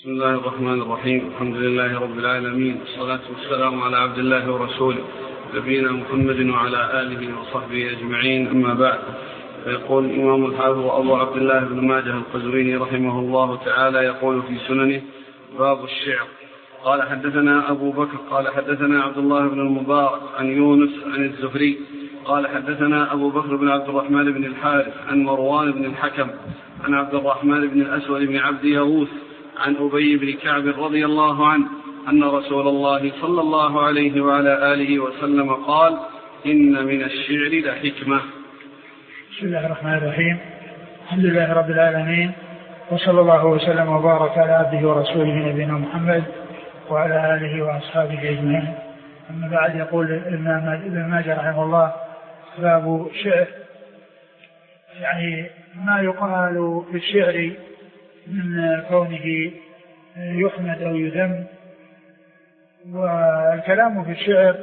بسم الله الرحمن الرحيم. الحمد لله رب العالمين، والصلاة والسلام على عبد الله ورسوله نبينا محمد وعلى آله وصحبه أجمعين، أما بعد. فيقول الإمام الحافظ أبو عبد الله بن ماجه القزويني رحمه الله تعالى يقول في سننه: باب الشعر. قال حدثنا أبو بكر قال حدثنا عبد الله بن المبارك عن يونس عن الزهري قال حدثنا أبو بكر بن عبد الرحمن بن الحارث عن مروان بن الحكم عن عبد الرحمن بن الأسود بن عبد يغوث عن أبي بن كعب رضي الله عنه أن رسول الله صلى الله عليه وعلى آله وسلم قال: إن من الشعر لحكمة. بسم الله الرحمن الرحيم. الحمد لله رب العالمين، وصلى الله وسلم وبارك على عبده ورسوله نبينا محمد وعلى آله وأصحابه أجمعين. أما بعد، يقول ابن ماجه رحمه الله: باب الشعر، يعني ما يقال في الشعر من كونه يحمد أو يذم. والكلام في الشعر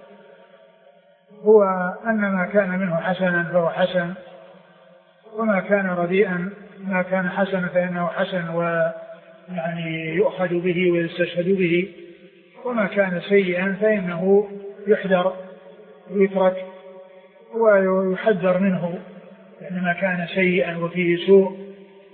هو أن ما كان منه حسنا فهو حسن، وما كان رديئا ما كان حسنا فإنه حسن ويعني يؤخذ به ويستشهد به، وما كان سيئا فإنه يحذر ويترك ويحذر منه، يعني ما كان سيئا وفيه سوء.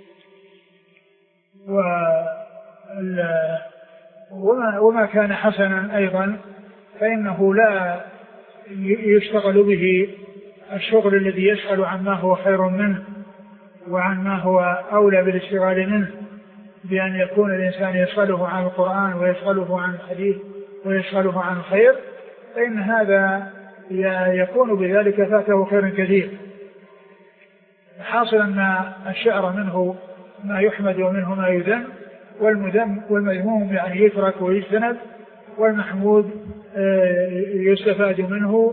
وما كان حسنا أيضا فإنه لا يشتغل به الشغل الذي يشغل عما هو خير منه وعن ما هو أولى بالاشتغال منه، بأن يكون الإنسان يشغله عن القرآن ويشغله عن الحديث ويشغله عن الخير، فإن هذا يكون بذلك فاته خير كثير. حاصل أن الشعر منه ما يحمد ومنه ما يذم، والمذم والمذموم يعني يترك ويجتنب، والمحمود يستفاد منه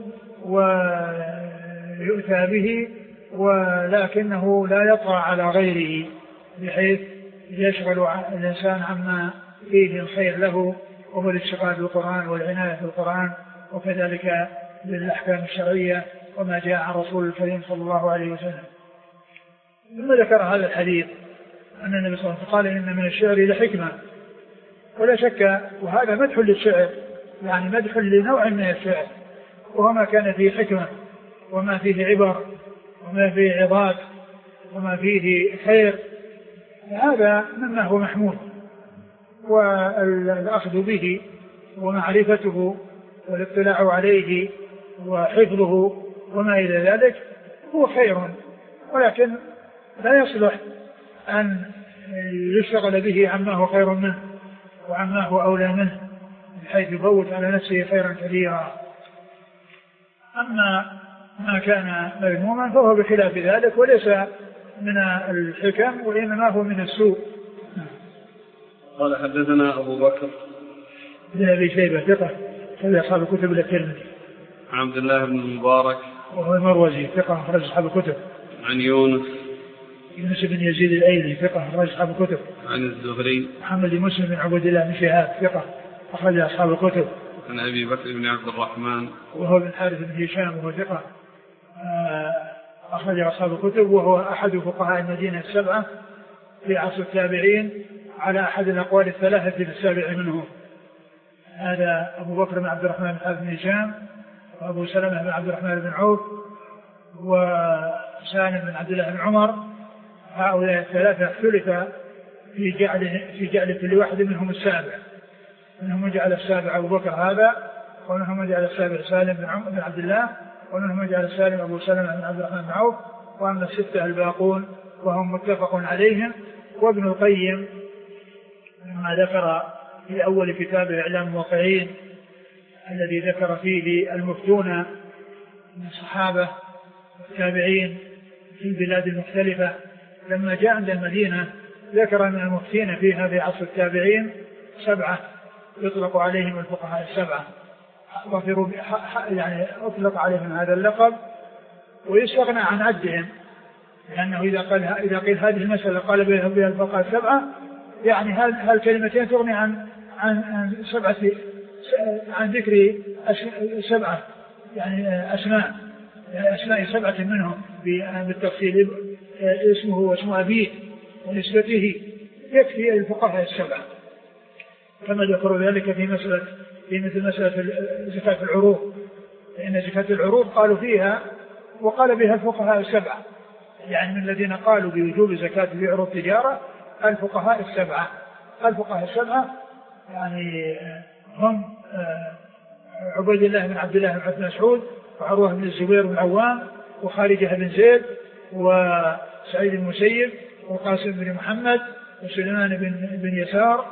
ويؤتى به، ولكنه لا يطغى على غيره بحيث يشغل الإنسان عما فيه الخير له، وهو الاشتغال بالقرآن والعناية بالقرآن، وكذلك بالأحكام الشرعية وما جاء عن رسول الكريم صلى الله عليه وسلم. ثم ذكر هذا الحديث أن النبي صلى الله عليه وسلم قال: إن من الشعر لحكمة. ولا شك، وهذا مدح للشعر، يعني مدح لنوع من الشعر، وهو ما كان فيه حكمة وما فيه عبر وما فيه عظات وما فيه خير، هذا مما هو محمود، والأخذ به ومعرفته والاطلاع عليه وحفظه وما إلى ذلك هو خير، ولكن لا يصلح أن يشتغل به عما هو خير منه وعما هو أولى منه، بحيث يفوت على نفسه خيرا كثيرا. أما ما كان مذموما فهو بخلاف ذلك، وليس من الحكم، وإنما هو من السوء. قال حدثنا أبو بكر بن أبي شيبة ثقة أخرج أصحاب الكتب إلا الترمذي. عبد الله بن المبارك وهو المروزي ثقة أخرج أصحاب الكتب. عن يونس بن يزيد الأيلي ثقة أخرج أصحاب الكتب. عن الزهري محمد بن مسلم بن عبد الله بن شهاب ثقة أخرج أصحاب الكتب. عن أبي بكر بن عبد الرحمن وهو بن حارث بن هشام وهو ثقة أخرج أصحاب الكتب، وهو أحد فقهاء المدينة السبعة في عصر التابعين على أحد الأقوال الثلاثة في السابع منهم. هذا أبو بكر بن عبد الرحمن بن حارث بن هشام، وأبو سلمة بن عبد الرحمن بن عوف، وسالم بن عبد الله بن عمر. هؤلاء الثلاثة اختلف في جعل كل واحد منهم السابع، منهم جعل السابع أبو بكر هذا، ومنهم جعل السابع سالم بن عبد الله، ومنهم جعل السالم أبو سلمة بن عبد الرحمن بن عوف، وأما الستة الباقون وهم متفق عليهم. وابن القيم لما ذكر في أول كتاب إعلام الموقعين الذي ذكر فيه المفتون من الصحابة والتابعين في البلاد المختلفة، لما جاء عند المدينة ذكر أن المفتين فيها في عصر التابعين 7 يطلق عليهم الفقهاء 7، يعني أطلق عليهم هذا اللقب ويستغنى عن عدهم، لأنه إذا قيل هذه المسألة قال بها الفقهاء 7، يعني هالكلمتين تغني عن 7 عن ذكر 7 يعني أسماء 7 منهم بالتفصيل، اسمه واسم أبيه ونسبته، يكفي الفقهاء 7. كما ذكروا ذلك في مثل مسألة زكاة العروض، لأن زكاة العروض قالوا فيها وقال بها الفقهاء السبعة، يعني من الذين قالوا بوجوب زكاة في عروض التجارة الفقهاء السبعة يعني هم عبيد الله بن عبد الله بن مسعود، وعروة بن الزبير بن العوام، وخارجة بن زيد، وسعيد بن المسيب، وقاسم بن محمد، وسليمان بن يسار،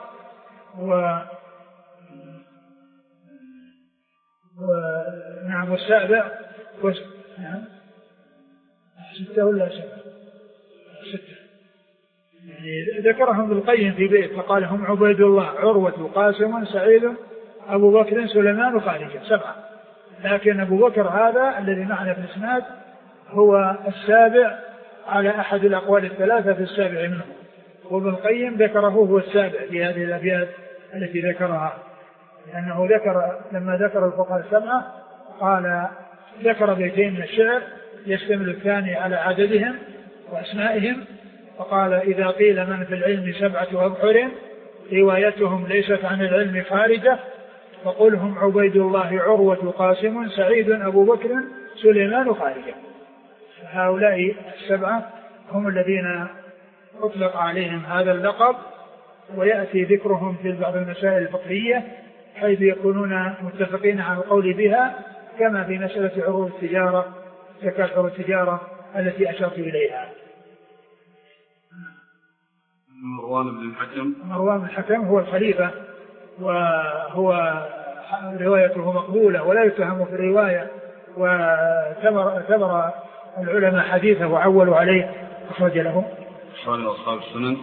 نعم والسابع نعم 6 ولا 7 6 يعني ذكرهم ابن القيم في بيت فقال هم عبيد الله عروة قاسم سعيد أبو بكر سليمان وخارجة 7. لكن أبو بكر هذا الذي معنا في الإسناد هو السابع على أحد الأقوال الثلاثة في السابع منه، وابن القيم ذكره هو السابع في هذه الأبيات التي ذكرها، لأنه لما ذكر الفقهاء السبعة قال ذكر بيتين من الشعر يشتمل الثاني على عددهم وأسمائهم، فقال إذا قيل من في العلم 7 أبحر روايتهم ليست عن العلم خارجة فقل هم عبيد الله عروة قاسم سعيد أبو بكر سليمان خارجة. هؤلاء 7 هم الذين أطلق عليهم هذا اللقب، ويأتي ذكرهم في بعض المسائل الفقهية حيث يكونون متفقين على القول بها، كما في مسألة عروض التجارة زكاة عروض التجارة التي أشرت إليها. مروان بن الحكم هو الخليفة، وهو روايته مقبولة ولا يتهم في الرواية، واعتبر العلماء حديثه وعولوا عليه، أخرج له أصحاب السنن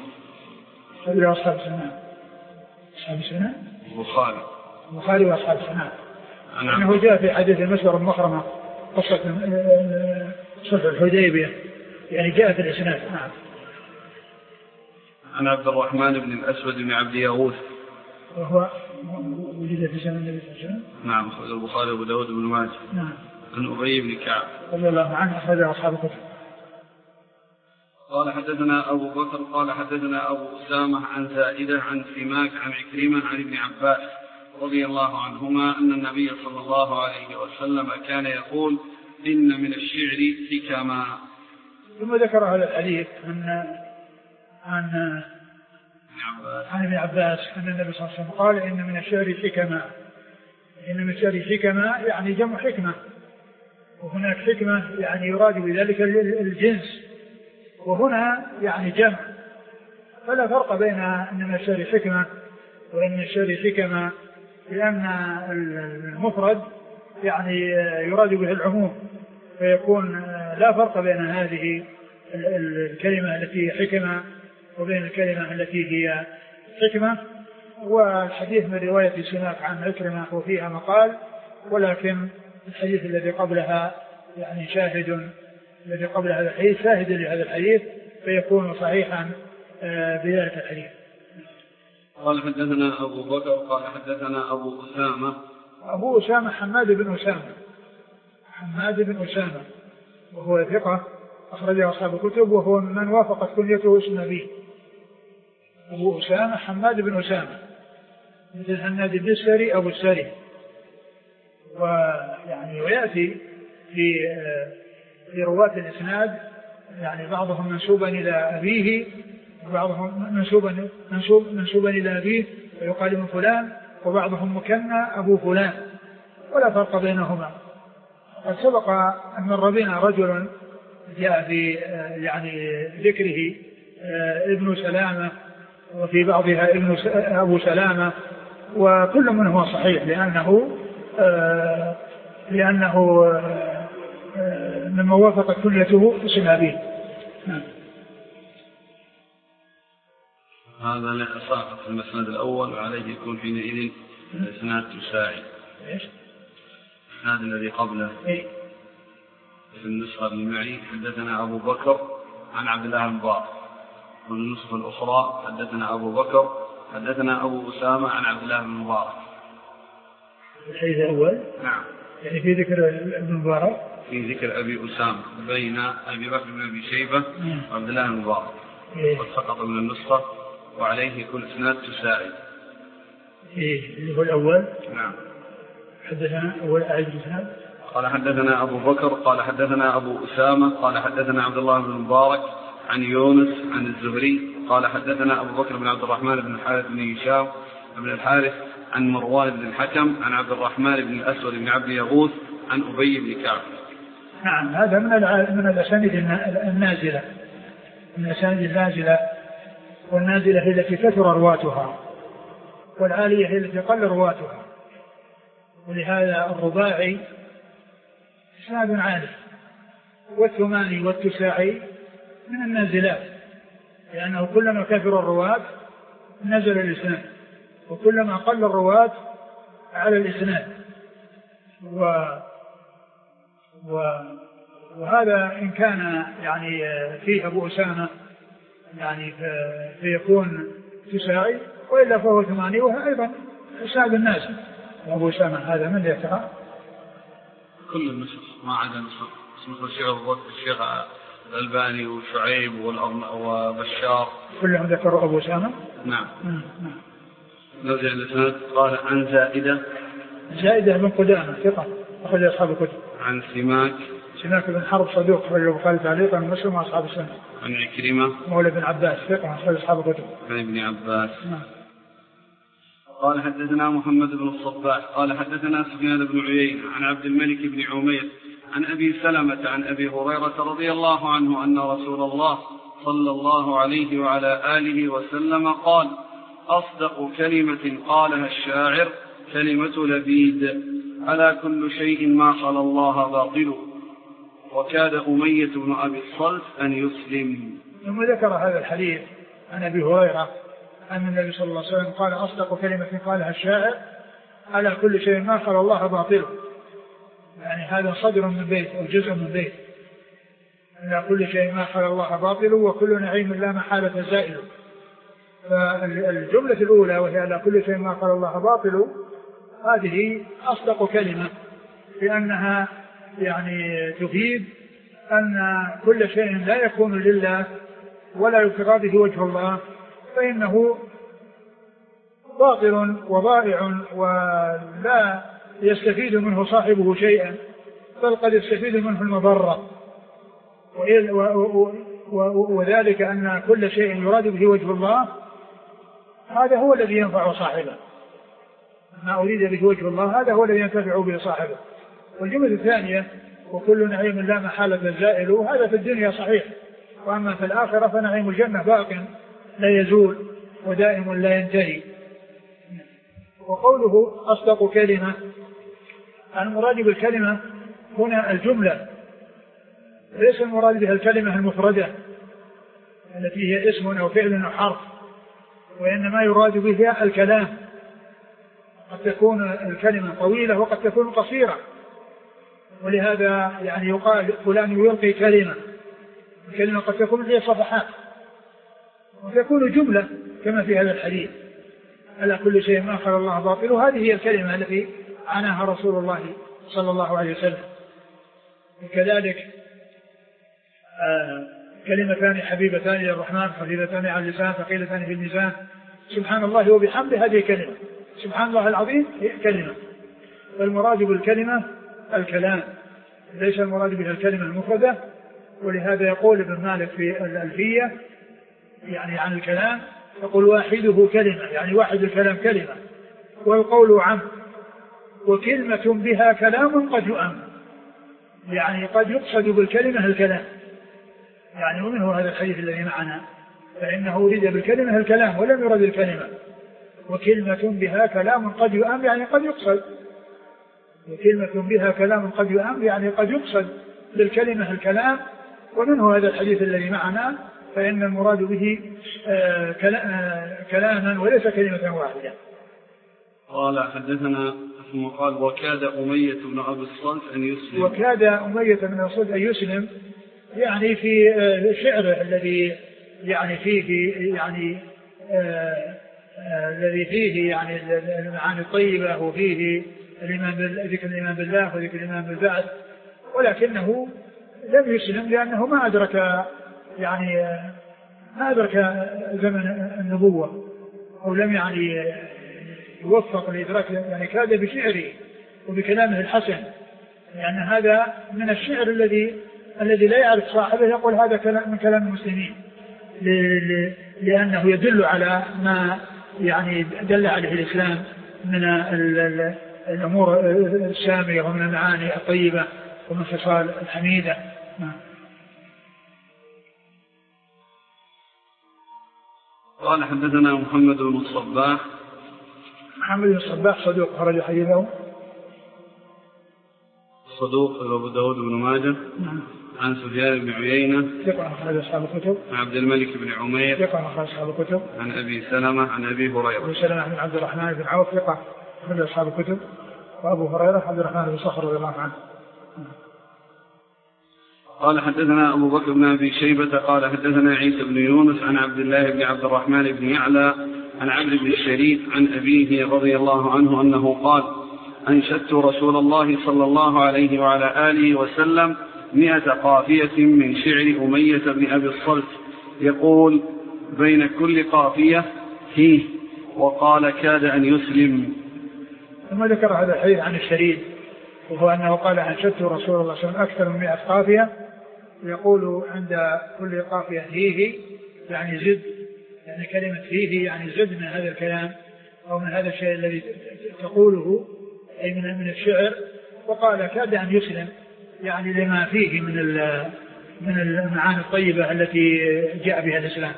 البخاري وأصحاب السنن. أنه جاء في حديث المسور المخرمة قصة صلح الحديبية، يعني جاء في الإسناد. نعم. عن عبد الرحمن بن الأسود بن عبد يغوث وهو وجد في سنن النبي صلى الله عليه وسلم. نعم، أخرج البخاري وأبو داود بن ماجه. نعم. عن أبي بن كعب رضي الله عنه أخرج أصحاب الكتب. قال حدثنا أبو بكر قال حدثنا أبو أسامة عن زائدة عن سماك عن عكرمة عن ابن عباس رضي الله عنهما أن النبي صلى الله عليه وسلم كان يقول إن من الشعر حكما. ثم ذكر هذا الحديث عن ابن عباس أن النبي صلى الله عليه وسلم قال إن من الشعر حكما. إن من الشعر حكما يعني جمع حكمة، وهناك حكمة يعني يراد بذلك الجنس، وهنا يعني جمع، فلا فرق بين أن من الشعر حكمة وإن من الشعر حكمة، لأن المفرد يعني يراد به العموم، فيكون لا فرق بين هذه الكلمة التي حكمة وبين الكلمة التي هي حكمة. والحديث من رواية سماك عن عكرمة وفيها مقال، ولكن الحديث الذي قبلها يعني الذي قبل هذا الحديث شاهد لهذا الحديث، فيكون صحيحا بذلك الحديث. قال حدثنا أبو بكر قال حدثنا أبو أسامة حماد بن أسامة وهو ثقة أخرجه أصحاب الكتب، وهو من وافقت كنيته اسم أبيه. أبو أسامة حماد بن أسامة مثل هناد الدستري أبو السري، ويعني ويأتي في رواة الإسناد يعني بعضهم منسوبا إلى أبيه وبعضهم منسوبا إلى أبيه ويقال من فلان، وبعضهم مكنى أبو فلان، ولا فرق بينهما. قد سبق أن مر بنا رجل جاء في يعني ذكره ابن سلامة، وفي بعضها أبو سلامة، وكل منه صحيح لأنه مما وافقت كليته اسم أبيه. هذا لإصابة في المسند الأول، وعليه يكون حينئذ الإسناد تساعد. هذا الذي قبله في النسخة المعي حدثنا أبو بكر عن عبد الله المبارك، والنسخة الأخرى حدثنا أبو بكر حدثنا أبو أسامة عن عبد الله المبارك. الحديث الأول نعم، يعني في ذكر ابن مبارك، في ذكر أبي أسامة بين أبي بكر بن أبي شيبة وعبد الله المبارك، قد سقط من النسخة، وعليه يكون إسناد تساعد. اللي هو الأول. نعم. حدثنا أول أعيد الإسناد. قال حدثنا أبو بكر قال حدثنا أبو أسامة قال حدثنا عبد الله بن المبارك عن يونس عن الزهري قال حدثنا أبو بكر بن عبد الرحمن بن الحارث بن هشام بن الحارث عن مروان بن الحكم عن عبد الرحمن بن الأسود بن عبد يغوث عن أبي بن كعب. نعم، هذا من الأسانيد النازلة، من الأسانيد النازلة، والنازلة هي التي كثر رواتها، والعالية هي التي قل رواتها، ولهذا الرباعي إسناد عالي، والثماني والتساعي من النازلات، لأنه كلما كثر الرواة نزل الإسناد، وكلما قل الرواة على الإسناد. وهذا إن كان يعني فيه أبو أسامة يعني فيكون تساعي، وإلا فهو ثماني، وهو أيضا إسناد الناس. وأبو أسامة هذا من يتقى كل النسخ ما عدا نسخ الشيخ الألباني وشعيب وبشار كلهم ذكروا أبو أسامة. نعم. نرجع للإسناد. قال عن زائدة بن قدامة ثقة أخرج أصحاب الكتب. عن سماك بن حرب صدوق أخرج البخاري تعليقا ومسلم وأصحاب السنة. عن عكرمة مولى بن عباس ثقة أخرج أصحاب الكتب. عن ابن عباس. قال حدثنا محمد بن الصباح قال حدثنا سفيان بن عيينة عن عبد الملك بن عمير عن أبي سلمة عن أبي هريرة رضي الله عنه أن رسول الله صلى الله عليه وعلى آله وسلم قال: أصدق كلمة قالها الشاعر كلمة لبيد: على كل شيء ما خلا الله باطل. وكاد أمية بن أبي الصلت أن يسلم. ثم ذكر هذا الحديث عن أبي هريرة أن النبي صلى الله عليه وسلم قال: أصدق كلمة قالها الشاعر على كل شيء ما خلا الله باطل. يعني هذا صدر من بيت أو جزء من بيت. على كل شيء ما خلا الله باطل وكل نعيم لا محالة زائل. فالجملة الأولى وهي على كل شيء ما خلا الله باطل هذه أصدق كلمة، لأنها يعني تفيد أن كل شيء لا يكون لله ولا يبتغى به وجه الله فإنه باطل وضائع ولا يستفيد منه صاحبه شيئا، بل قد يستفيد منه المضرة. وذلك أن كل شيء يراد به وجه الله هذا هو الذي ينفع صاحبه، ما أريد به وجه الله هذا هو الذي ينتفع به صاحبه. والجملة الثانية: وكل نعيم لا محالة زائل، هذا في الدنيا صحيح، وأما في الآخرة فنعيم الجنة باق لا يزول ودائم لا ينتهي. وقوله أصدق كلمة، المراد بالكلمة هنا الجملة، ليس المراد بها الكلمة المفردة التي هي اسم أو فعل أو حرف، وإنما يراد بها الكلام. قد تكون الكلمة طويلة وقد تكون قصيرة، ولهذا يعني يقال فلان يلقي كلمة، الكلمة قد تكون هي صفحات وتكون جملة كما في هذا الحديث: على كل شيء ما خلا الله باطل. هذه هي الكلمة التي عناها رسول الله صلى الله عليه وسلم. وكذلك كلمتان حبيبتان إلى الرحمن خفيفتان على اللسان ثقيلتان في الميزان سبحان الله وبحمده، هذه كلمة. سبحان الله العظيم هي كلمة. والمراد بالكلمة الكلام، ليس المراد بها الكلمة المفردة. ولهذا يقول ابن مالك في الألفية يعني عن الكلام يقول: واحده كلمة، يعني واحد الكلام كلمة، والقول عام، وكلمة بها كلام قد يؤم، يعني قد يقصد بالكلمة الكلام. يعني ومنه هذا الحديث الذي معنا، فإنه أريد بالكلمة الكلام ولم يرد الكلمة. وكلمة بها كلام قد يؤم يعني قد يقصد، وكلمة بها كلام قد يؤم يعني قد يقصد بالكلمة الكلام. ومنه هذا الحديث الذي معنا، فإن المراد به كلاما وليس كلمة واحدة. قال حدثنا ثم قال: وكاد أمية بن أبي الصلت أن يسلم. وكاد أمية بن أبي الصلت أن يسلم، يعني في شعره الذي يعني فيه يعني الذي فيه يعني المعاني الطيبة، وفيه ذكر الإيمان بالله وذكر الإيمان بالبعث، ولكنه لم يسلم لأنه ما أدرك يعني ما أدرك زمن النبوة، أو لم يعني يوفق لإدراك، يعني كاد بشعره وبكلامه الحسن، يعني هذا من الشعر الذي لا يعرف صاحبه يقول هذا كلام من كلام المسلمين، لأنه يدل على ما يعني دل عليه الإسلام من الأمور السامية ومن المعاني الطيبة ومن الخصال الحميدة. قال حدثنا محمد بن الصباح. محمد بن الصباح صدوق خرج حديثه صدوق أبو داود بن ماجه. عن سفيان بن عيينة ثقة أخرج أصحاب الكتب. عن عبد الملك بن عمير ثقة أخرج أصحاب الكتب. عن أبي سلمة عن أبي هريرة. أبي سلمة بن عبد الرحمن بن عوف ثقة أخرج أصحاب الكتب. وأبو هريرة عبد الرحمن بن صخر رضي الله عنه. قال حدثنا أبو بكر بن أبي شيبة قال حدثنا عيسى بن يونس عن عبد الله بن عبد الرحمن بن يعلى عن عبد بن الشريف عن أبيه رضي الله عنه أنه قال أنشدت رسول الله صلى الله عليه وعلى آله وسلم 100 قافية من شعر أمية بن أبي الصلت يقول بين كل قافية فيه وقال كاد أن يسلم. ثم ذكر هذا الحديث عن الشريف، وهو أنه قال أنشدت رسول الله صلى الله عليه وسلم أكثر من 100 قافية، يقول عند كل قافية فيه يعني زد، يعني كلمة فيه يعني زد من هذا الكلام أو من هذا الشيء الذي تقوله أي من الشعر، وقال كاد أن يسلم يعني لما فيه من المعاني الطيبة التي جاء بها الإسلام.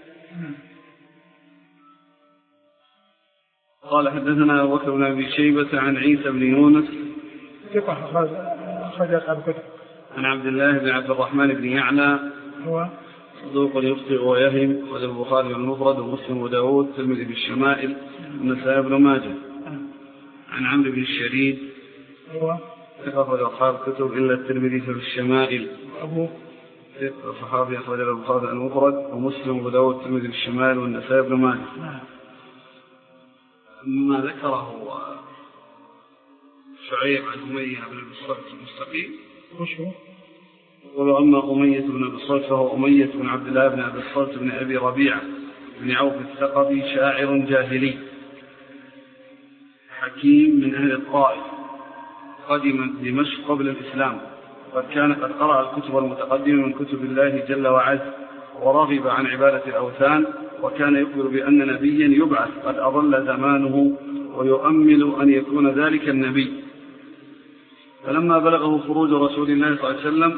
قال حدثنا أبو بكر بن أبي شيبة عن عيسى بن يونس ثقة أخرج أصحاب الكتب. عن عبد الله بن عبد الرحمن بن يعلى هو صدوق يخطئ ويهم وذو البخاري المفرد ومسلم وداود الترمذي بالشمائل والنسائي بن ماجه. عن عمرو بن الشريد هو ثقة أخرج أصحاب الكتب إلا الترمذي في الشمائل. أبو ثقة صحابي أخرج البخاري المفرد ومسلم وداود الترمذي بالشمائل والنسائي بن ماجه. ما ذكره شعيب عن أمية بن أبي الصلت المستقيم وش هو؟ يقول أما أمية بن أبي الصلت فهو أمية بن عبد الله بن أبي الصلت بن أبي ربيعة بن عوف الثقفي شاعر جاهلي حكيم من أهل الطائف قدم دمشق قبل الإسلام، قد كان قد قرأ الكتب المتقدمة من كتب الله جل وعز ورغب عن عبادة الأوثان، وكان يخبر بأن نبيا يبعث قد أضل زمانه ويؤمل أن يكون ذلك النبي. فلما بلغه خروج رسول الله صلى الله عليه وسلم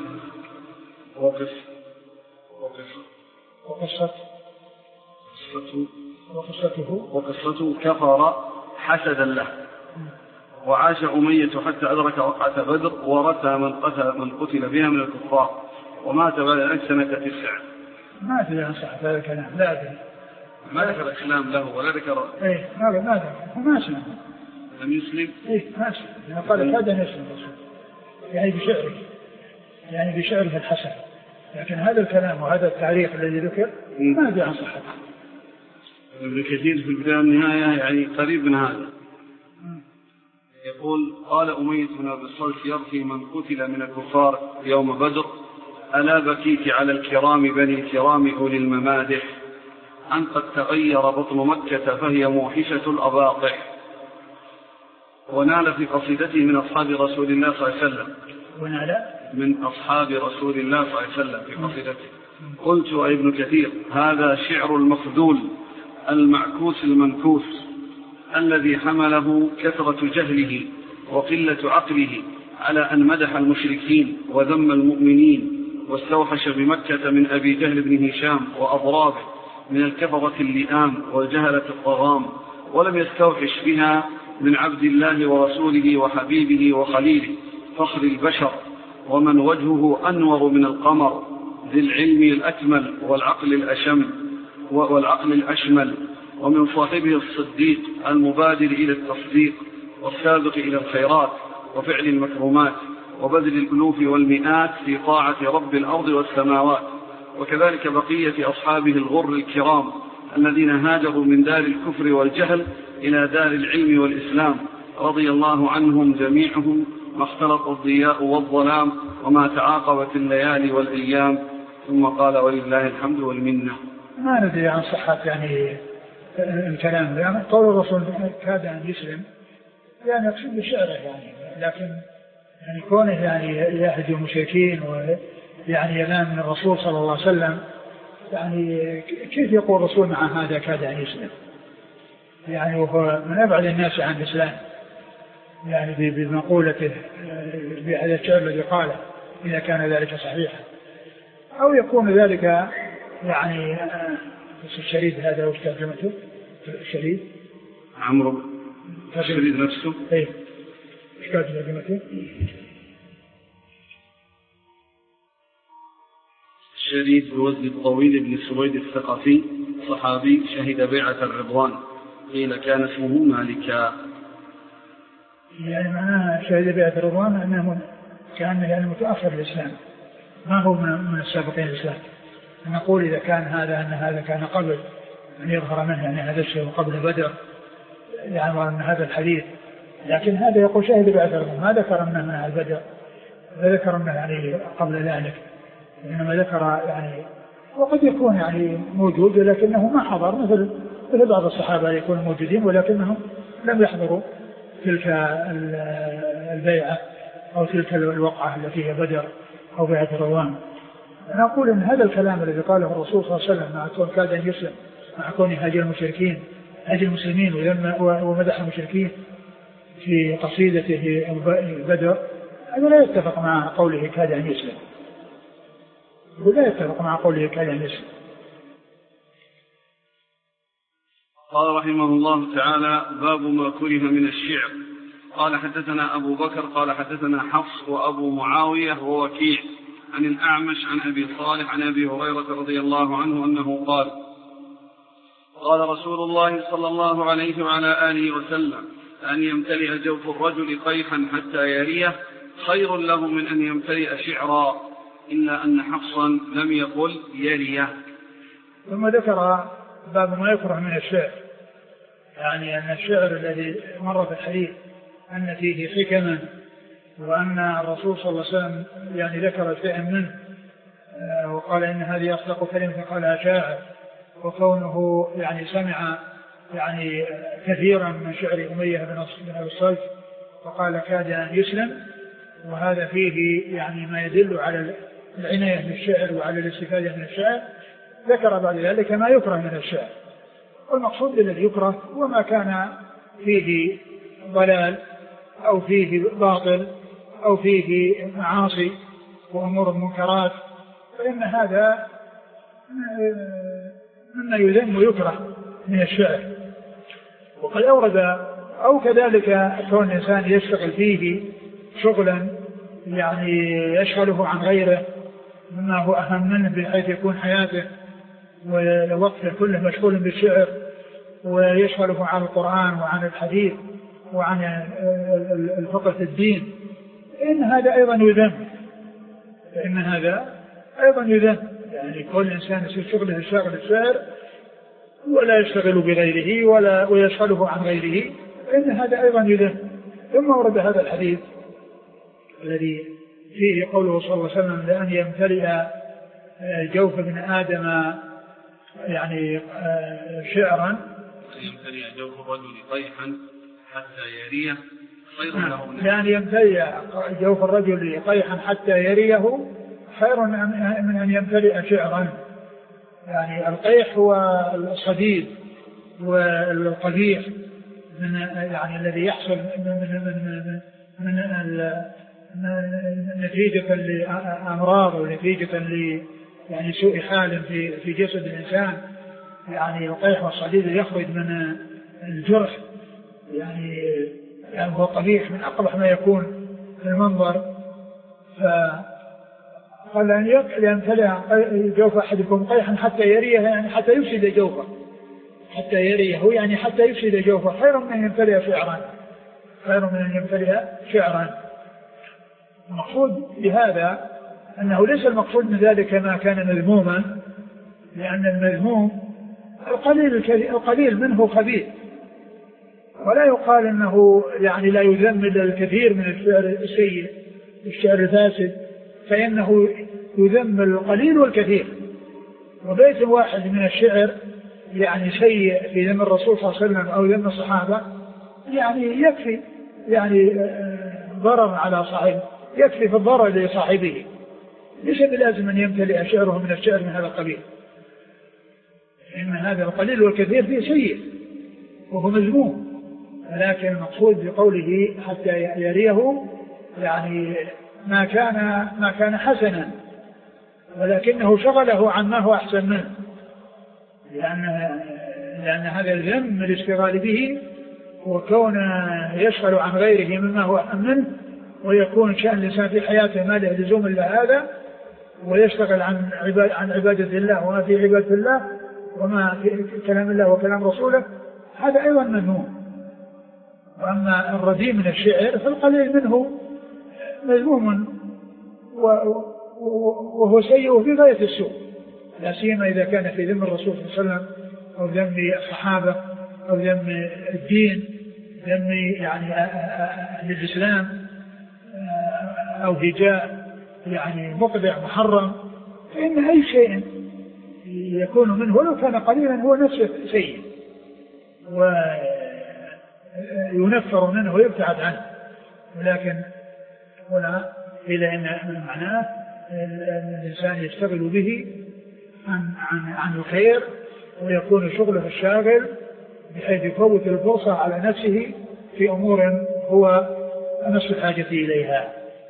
وقصته كفر حسدا له، وعاش أمية حتى أدرك وقعة بدر ورثى من قتل بها من الكفار، ومات بعد ذلك سنة 9. ما أدري عن صحة هذا الكلام، لا أدري، ما ذكر كلام له ولا ذكر ما ذكر، ما سمع لم يسلم. ما سمع، قال كاد أن يسلم يعني بشعره الحسن، لكن هذا الكلام وهذا التعريف الذي ذكر ما أدري عن صحته. ابن كثير في البداية والنهاية يعني قريب من هذا، يقول قال أمية بن أبي الصلت يرثي من قتل من الكفار يوم بدر ألا بكيت على الكرام بني الكرام أولي الممادح أن قد تغير بطن مكة فهي موحشة الأباطح. ونال في قصيدته من أصحاب رسول الله صلى الله عليه وسلم، من أصحاب رسول الله صلى الله عليه وسلم في قصيدته. قلت أي ابن كثير هذا شعر المخذول المعكوس المنكوس الذي حمله كثرة جهله وقلة عقله على أن مدح المشركين وذم المؤمنين واستوحش بمكة من أبي جهل بن هشام وأضرابه من الكفرة اللئام والجهلة الطغام، ولم يستوحش بها من عبد الله ورسوله وحبيبه وخليله فخر البشر ومن وجهه أنور من القمر ذي العلم الأكمل والعقل الأشمل، ومن صاحبه الصديق المبادر إلى التصديق والسابق إلى الخيرات وفعل المكرمات وبذل الألوف والمئات في طاعة رب الأرض والسماوات، وكذلك بقية أصحابه الغر الكرام الذين هاجروا من دار الكفر والجهل إلى دار العلم والإسلام، رضي الله عنهم جميعهم ما اختلط الضياء والظلام وما تعاقبت الليالي والأيام. ثم قال ولله الحمد والمنة. ما ندري عن صحة يعني الكلام. يعني قول الرسول كاد أن يسلم يعني يقصد بشعره يعني، لكن يعني كونه يعني يهدي المشركين ويعني ينام من الرسول صلى الله عليه وسلم، يعني كيف يقول الرسول مع هذا كاد أن يسلم؟ يعني وهو من أبعد الناس عن الإسلام يعني بمقولته بهذا الشعر الذي قاله إذا كان ذلك صحيحا، أو يكون ذلك يعني الشريد هذا وش ترجمته؟ الشريد عمرو الشريد نفسه ايه وش ترجمته؟ الشريد بوزن الطويل بن سويد الثقفي صحابي شهد بيعة الرضوان، قيل كان اسمه مالكا. يعني معناه شهد بيعة الرضوان أنه كان يعني متأخر الإسلام، ما هو من السابقين الإسلام. نقول إذا كان هذا أن هذا كان قبل أن يظهر منه يعني هذا الشيء قبل بدر يعني وأن هذا الحديث، لكن هذا يقول شهد بيعة الرضوان، ما ذكر منه من بدر، ما ذكر منه يعني قبل ذلك، إنما ذكر يعني وقد يكون يعني موجود لكنه ما حضر، مثل بعض الصحابة يكونوا موجودين ولكنهم لم يحضروا تلك البيعة أو تلك الوقعة التي هي بدر أو بيعة الرضوان. نقول إن هذا الكلام الذي قاله الرسول صلى الله عليه وسلم مع كون كاد أن يسلم، مع كون هاجر المشركين هاجر المسلمين ومدح المشركين في قصيدته بدر، هذا لا يتفق مع قوله كاد أن يسلم، ولا يتفق مع قوله كاد أن يسلم. قال رحمه الله تعالى: باب ما كره من الشعر. قال حدثنا أبو بكر قال حدثنا حفص وأبو معاوية ووكيع عن الأعمش عن أبي صالح عن أبي هريرة رضي الله عنه أنه قال: قال رسول الله صلى الله عليه وعلى آله وسلم: أن يمتلئ جوف الرجل قيحا حتى يريه خير له من أن يمتلئ شعرا، إلا أن حفصا لم يقل يريه. ثم ذكر باب ما يكره من الشعر، يعني أن الشعر الذي مر في الحديث أن فيه حكما، وأن الرسول صلى الله عليه وسلم يعني ذكر شيئا منه وقال إن هذه أصدق كلمة قالها شاعر، وكونه يعني سمع يعني كثيرا من شعر أمية بن أبي الصلت وقال كاد أن يسلم، وهذا فيه يعني ما يدل على العناية بالشعر وعلى الاستفادة من الشعر. ذكر بعد ذلك ما يكره من الشعر، والمقصود الذي يكره وما كان فيه ضلال أو فيه باطل أو فيه معاصي وأمور منكرات، فإن هذا مما يذم ويكره من الشعر. وقد أورد أو كذلك كون الإنسان يشتغل فيه شغلا يعني يشغله عن غيره مما هو أهم منه بحيث يكون حياته ووقته كله مشغول بالشعر ويشغله عن القرآن وعن الحديث وعن الفقه في الدين، فإن هذا أيضا يذم، يعني كل إنسان يصير شغله شاغل الشعر ولا يشتغل بغيره ويشغله عن غيره، فإن هذا أيضا يذم. ثم ورد هذا الحديث الذي فيه قوله صلى الله عليه وسلم: لأن يمتلئ جوف ابن آدم يعني شعرا، يمتلئ جوف الرجل قيحا حتى يريه خير له يعني يمتلئ جوف الرجل قيحا حتى يريه خير من أن يمتلئ شعرا. يعني القيح هو الصديد والقبيح من يعني الذي يحصل من نتيجة لأمراض ونتيجة يعني سوء حال في جسد الإنسان. يعني القيح والصديد يخرج من الجرح، يعني هو قبيح من أقبح ما يكون في المنظر. فقال أن يمتلئ جوف أحدكم قيحا حتى يريه، يعني حتى يفسد جوفه، حتى يريه يعني حتى يفسد جوفه، خير من أن يمتلئ شعرا. المقصود بهذا أنه ليس المقصود من ذلك ما كان مذموما، لأن المذموم القليل منه خبيث، ولا يقال أنه يعني لا يذم إلا الكثير من الشعر السيء الشعر الفاسد، فإنه يذم القليل والكثير. وبيت واحد من الشعر يعني سيء في ذم الرسول صلى الله عليه وسلم أو ذم الصحابة يعني يكفي يعني ضرر على صاحبه، يكفي في الضرر لصاحبه، ليس بلازم أن يمتلئ شعره من الشعر من هذا القبيل، إن هذا القليل والكثير فيه سيء وهو مذموم. لكن المقصود بقوله حتى يريه يعني ما كان حسنا، ولكنه شغله عن ما هو أحسن منه، لأن هذا الذم الاشتغال به وكون يشغل عن غيره مما هو أحسن منه، ويكون شأن الإنسان في حياته ما له لزوم إلا هذا، ويشتغل عن عبادة الله وما في عبادة الله وما في كلام الله وكلام رسوله، هذا أيضا مذموم. وأما الرديء من الشعر فالقليل منه مذموم وهو سيء في غاية السوء، لا سيما إذا كان في ذم الرسول صلى الله عليه وسلم أو ذم الصحابة أو ذم الدين، ذم يعني أهل الإسلام، أو هجاء يعني مقدع محرم، فإن أي شيء يكون منه ولو كان قليلا هو نفسه سيء وينفر منه ويبتعد عنه. ولكن هنا إلى أن معناه الإنسان يشتغل به عن الخير، ويكون شغله الشاغل بحيث يفوت الفرصة على نفسه في أمور هو نفس الحاجة إليها.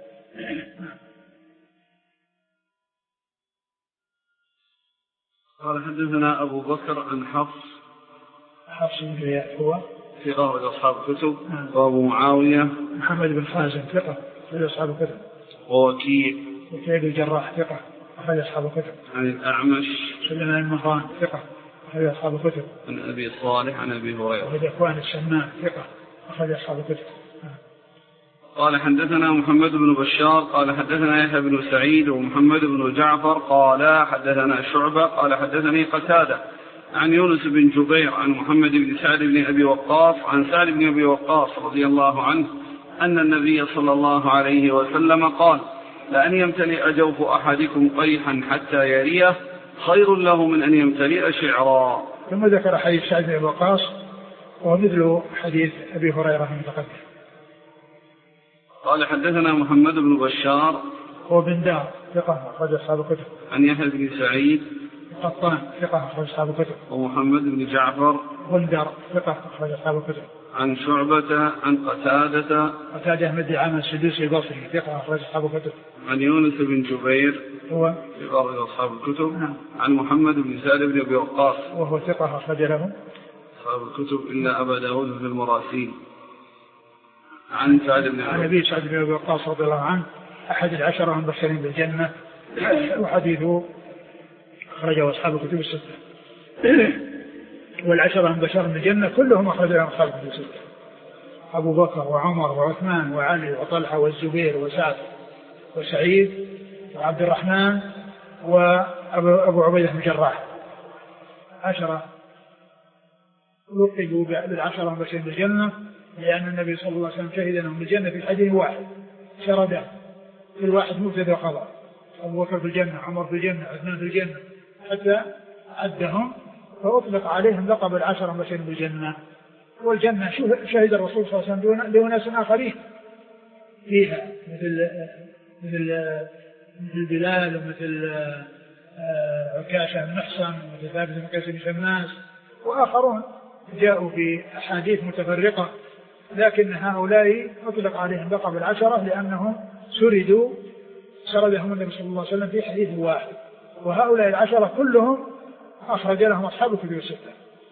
قال حدثنا أبو بكر عن حفص بن غياث هو في غير أصحاب الكتب، وأبو معاوية محمد بن خازم ثقة في أصحاب الكتب، ووكيع بن الجراح ثقة أخرج أصحاب الكتب، عن الأعمش سليمان المهران ثقة أخرج أصحاب الكتب، عن أبي صالح عن أبي هريرة أخرج إخوان السمان ثقة أخرج أصحاب الكتب. قال حدثنا محمد بن بشار قال حدثنا يحيى بن سعيد ومحمد بن جعفر قال حدثنا شعبة قال حدثني قتادة عن يونس بن جبير عن محمد بن سعد بن أبي وقاص عن سعد بن أبي وقاص رضي الله عنه أن النبي صلى الله عليه وسلم قال: لأن يمتلئ جوف أحدكم قيحا حتى يريه خير له من أن يمتلئ شعرا. ثم ذكر حديث سعد بن أبي وقاص ومثل حديث أبي هريرة المتقدم. قال حدثنا محمد بن بشار هو بن دار ثقة أخرج أصحاب الكتب، عن يحيى بن سعيد قطان ثقة أخرج أصحاب الكتب، ومحمد بن جعفر بن دار ثقة أخرج أصحاب الكتب، عن شعبة عن قتادة بن دعامة السدوسي البصري ثقة أخرج أصحاب الكتب، عن يونس بن جبير هو في بعض أصحاب الكتب، عن محمد بن سعد بن أبي وقاص وهو ثقة أخرج له أصحاب الكتب إلا أبا داود في المراسيل، عن سعد بن أبي وقاص رضي الله عنه أحد العشرة المبشرين بالجنة، وحديثه أخرجه أصحاب الكتب الستة، والعشرة المبشرين بالجنة كلهم أخرجوا أصحاب الكتب الستة: أبو بكر وعمر وعثمان وعلي وطلحة والزبير وسعد وسعيد وعبد الرحمن وأبو عبيدة بن الجراح. عشرة لقبوا بالعشرة المبشرين بالجنة لأن النبي صلى الله عليه وسلم شهد لهم بالجنة في حديث واحد شردا، في الواحد مبتدأ خبر: أبو بكر في الجنة، عمر في الجنة، عثمان في الجنة، حتى عدهم فأطلق عليهم لقب العشرة المبشرين بالجنة. والجنة شهد الرسول صلى الله عليه وسلم لأناس آخرين فيها مثل بلال ومثل عكاشة بن محصن ومثل ثابت بن قيس بن شماس وآخرون جاءوا في أحاديث متفرقة، لكن هؤلاء أطلق عليهم لقب العشرة لأنهم سردهم النبي صلى الله عليه وسلم في حديث واحد، وهؤلاء العشرة كلهم أخرج لهم أصحاب الكتب الستة.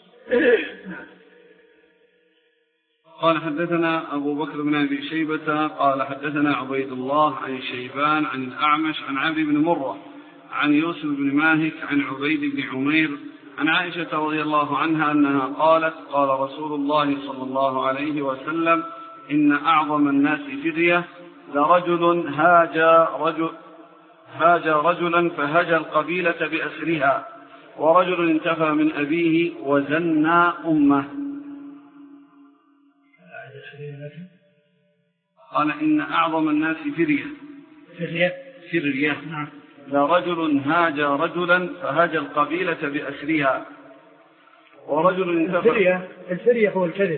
قال حدثنا أبو بكر بن أبي شيبة قال حدثنا عبيد الله عن شيبان عن الأعمش عن عبد بن مرة عن يوسف بن ماهك عن عبيد بن عمير عن عائشة رضي الله عنها أنها قالت: قال رسول الله صلى الله عليه وسلم: إن أعظم الناس فدية لرجل هاج رجلا فهجى القبيلة بأسرها، ورجل انتفى من أبيه وزنى أمه. قال: إن أعظم الناس فرية لرجل هاج رجلا فهجى القبيلة بأسرها، ورجل انتفع. الفرية هو الكذب،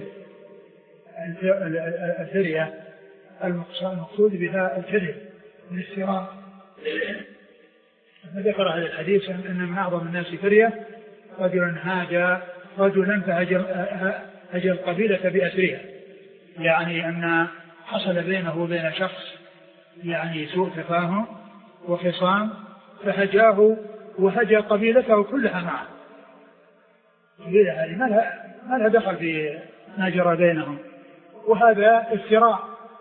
الفرية المقصود بها الكذب والافتراء. ذكر هذا الحديث أن من أعظم الناس فرية رجلا فهجى القبيلة بأسرها، يعني أن حصل بينه وبين شخص يعني سوء تفاهم وخصام فهجاه وهجى قبيلته كلها معه. القبيلة هذه ما لها دخل في ما جرى بينهم، وهذا افتراء،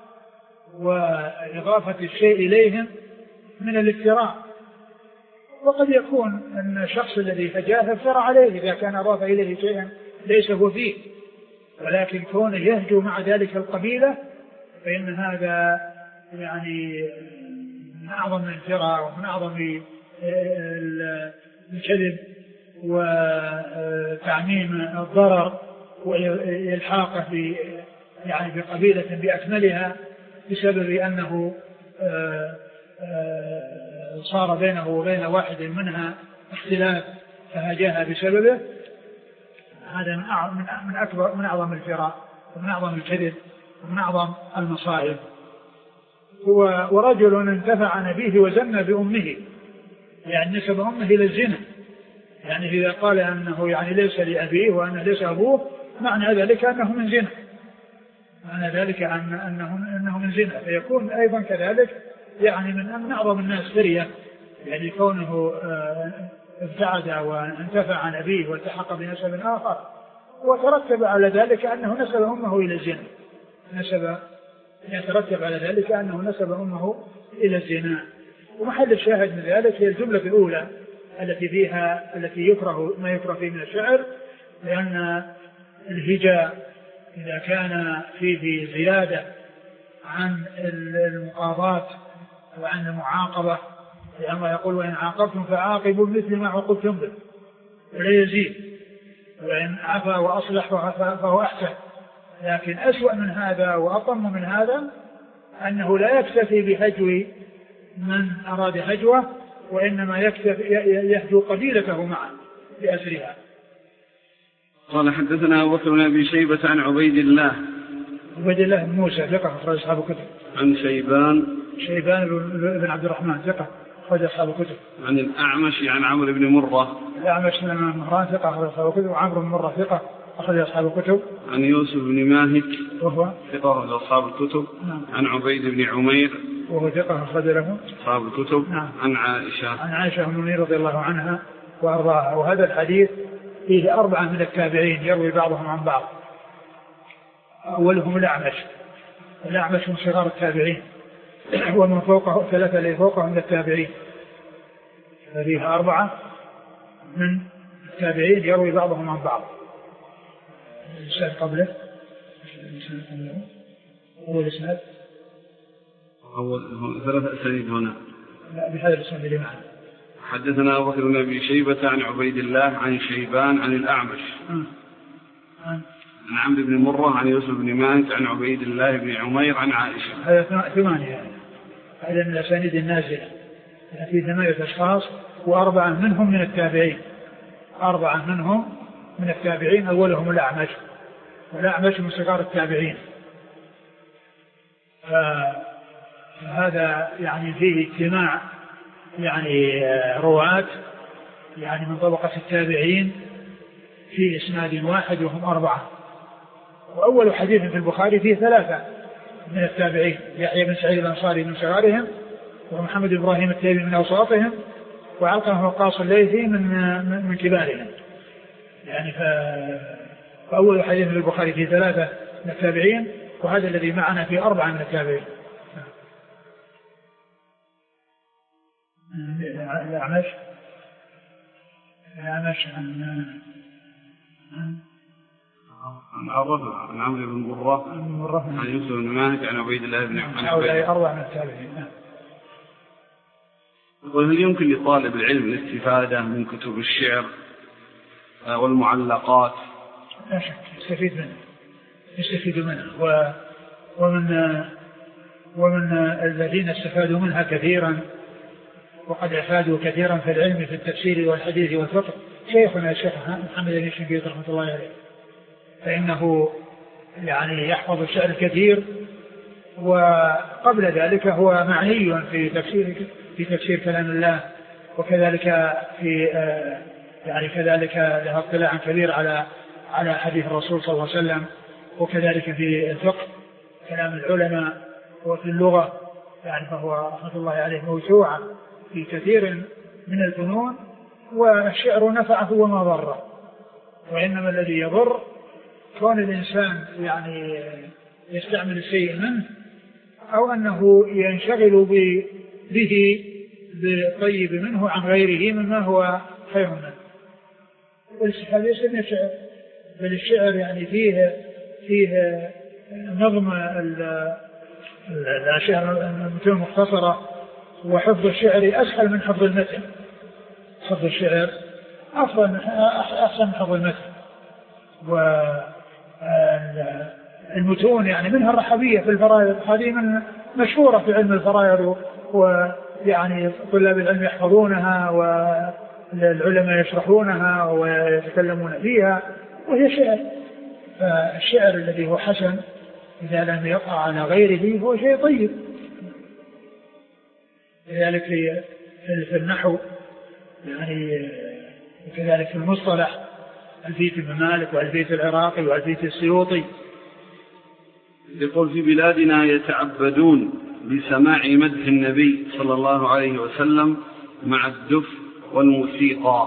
وإضافة الشيء إليهم من الافتراء. وقد يكون أن الشخص الذي هجاه افترى عليه إذا كان أضاف إليه شيئا ليس هو فيه، ولكن كونه يهجو مع ذلك القبيلة فإن هذا يعني من أعظم الافتراء ومن أعظم الكذب وتعميم الضرر وإلحاقه يعني بقبيلة بأكملها بسبب أنه صار بينه وبين واحد منها اختلاف فهجاها بسببه. هذا من أعظم الفراء ومن أعظم الكذب ومن أعظم المصائب. ورجل انتفع نبيه وزن بأمه، يعني نسب أمه إلى الزنا، يعني إذا قال أنه يعني ليس لأبيه وأنه ليس أبوه معنى ذلك أنه من زنا، معنى ذلك أنه من زنا، فيكون أيضا كذلك يعني من أعظم الناس فرية، يعني كونه ابتعد وانتفع نبيه والتحق بنسب آخر وترتب على ذلك أنه نسب أمه إلى الزنا، يترتب على ذلك أنه نسب أمه إلى الزنا. ومحل الشاهد من ذلك هي الجملة الأولى التي يكره ما يكره فيه من الشعر، لأن الهجاء إذا كان فيه زيادة عن المقاضاة وعن المعاقبة، لأن الله يقول وإن عاقبتم فعاقبوا مثل ما عوقبتم به ولا يزيد، وإن عفا وأصلح فهو أحسن. لكن أسوأ من هذا وأطم من هذا أنه لا يكتفي بهجو من أراد هجوه، وإنما يهجو قبيلته معه بأسرها. قال حدثنا أبو بكر بن أبي شيبة عن عبيد الله بن موسى ثقة أخرج أصحاب الكتب. عن شيبان بن عبد الرحمن ثقة أخرج أصحاب الكتب. عن الأعمش عن عمرو بن مرة. الأعمش بن مهران ثقة أخرج أصحاب الكتب، وعمرو بن مرة ثقة أخرج أصحاب الكتب. عن يوسف بن ماهك وهو ثقة أخرج أصحاب الكتب. عن عبيد بن عمير وهو ثقة أخرج له أصحاب الكتب. عن عائشة أم المؤمنين رضي الله عنها وأرضاها. وهذا الحديث فيه 4 من التابعين يروي بعضهم عن بعض. أولهم الأعمش من صغار التابعين، ومن فوقه 3 اللي فوقه من التابعين، فيه 4 من التابعين يروي بعضهم عن بعض. الإسناد قبله هو الإسناد أول 3 أسانيد هنا. لا بهذا الإسناد اللي معنا. حدثنا أبو بكر بن أبي شيبة عن عبيد الله عن شيبان عن الأعمش عن عمرو بن مرة عن يوسف بن ماهك عن عبيد الله بن عمير عن عائشة. هذا 8 هذا من الأسانيد النازلة في 8 أشخاص، و4 منهم من التابعين. 4 منهم من التابعين، أولهم الأعمش، والأعمش من صغار التابعين. فهذا يعني فيه اجتماع يعني رواة يعني من طبقة التابعين في إسناد واحد وهم 4. وأول حديث في البخاري فيه 3 من التابعين، يحيى بن سعيد الأنصاري من صغارهم، ومحمد بن إبراهيم التيمي من أوساطهم، وعلقمة وقاص الليثي من كبارهم. يعني فأول حديث في البخاري فيه 3 من التابعين، وهذا الذي معنا فيه 4 من التابعين. الأعمش عن عمرو بن مرة عن يوسف بن ماهك عن عبيد الله بن عمير. هؤلاء 4 من التابعين. وهل يمكن لطالب العلم الاستفادة من كتب الشعر والمعلقات؟ لا شك يستفيد منها، ومن الذين استفادوا منها كثيرا وقد أفادوا كثيرا في العلم في التفسير والحديث والفقه شيخنا الشيخ محمد بن شنقيط رحمة الله عليه، فإنه يعني يحفظ الشعر الكثير، وقبل ذلك هو معني في تفسير كلام الله، وكذلك في يعني كذلك له اطلاع كبير على حديث الرسول صلى الله عليه وسلم، وكذلك في الفقه كلام العلماء، وفي اللغة يعني فهو رحمة الله عليه موسوعة في كثير من الفنون. والشعر نفعه وما ضره، وإنما الذي يضر كون الإنسان يعني يستعمل الشيء منه، أو أنه ينشغل به بالطيب منه عن غيره مما هو خير منه. والاستفادة ليس من الشعر، بل الشعر يعني فيه نظم الأشياء المتون مختصرة، وحفظ الشعر أسهل من حفظ المتن. حفظ الشعر أحسن من حفظ المتن. والمتون يعني منها الرحبية في الفرائض، هذه من مشهورة في علم الفرائض، ويعني طلاب العلم يحفظونها والعلماء يشرحونها ويتكلمون فيها، وهي شعر. فالشعر الذي هو حسن إذا لم يقع على غيره هو شيء طيب. لذلك في النحو يعني، وكذلك في المصطلح ألفية ابن مالك وألفية العراقي وألفية السيوطي. يقول في بلادنا يتعبدون بسماع مدح النبي صلى الله عليه وسلم مع الدف والموسيقى.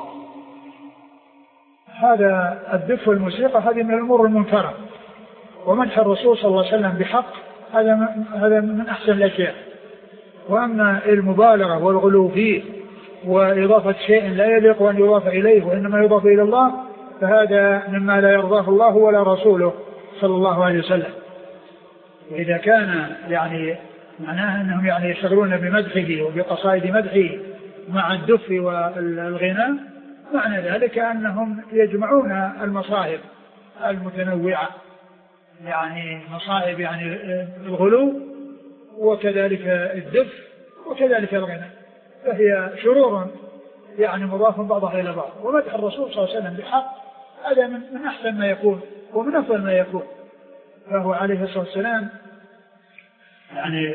هذا الدف والموسيقى هذه من الأمور المنكرة، ومدح الرسول صلى الله عليه وسلم بحق هذا من أحسن الأشياء. وأما المبالغة والغلو فيه وإضافة شيء لا يليق أن يضاف إليه وإنما يضاف إلى الله، فهذا مما لا يرضاه الله ولا رسوله صلى الله عليه وسلم. وإذا كان يعني معناها أنهم يعني يشتغلون بمدحه وبقصائد مدحه مع الدف والغناء، معنى ذلك أنهم يجمعون المصائب المتنوعة، يعني مصائب يعني الغلو وكذلك الدف وكذلك الغناء، فهي شرور يعني مضاف بعضها إلى بعض. ومدح الرسول صلى الله عليه وسلم بحق هذا من أحسن ما يكون ومن أفضل ما يكون. فهو عليه الصلاة والسلام يعني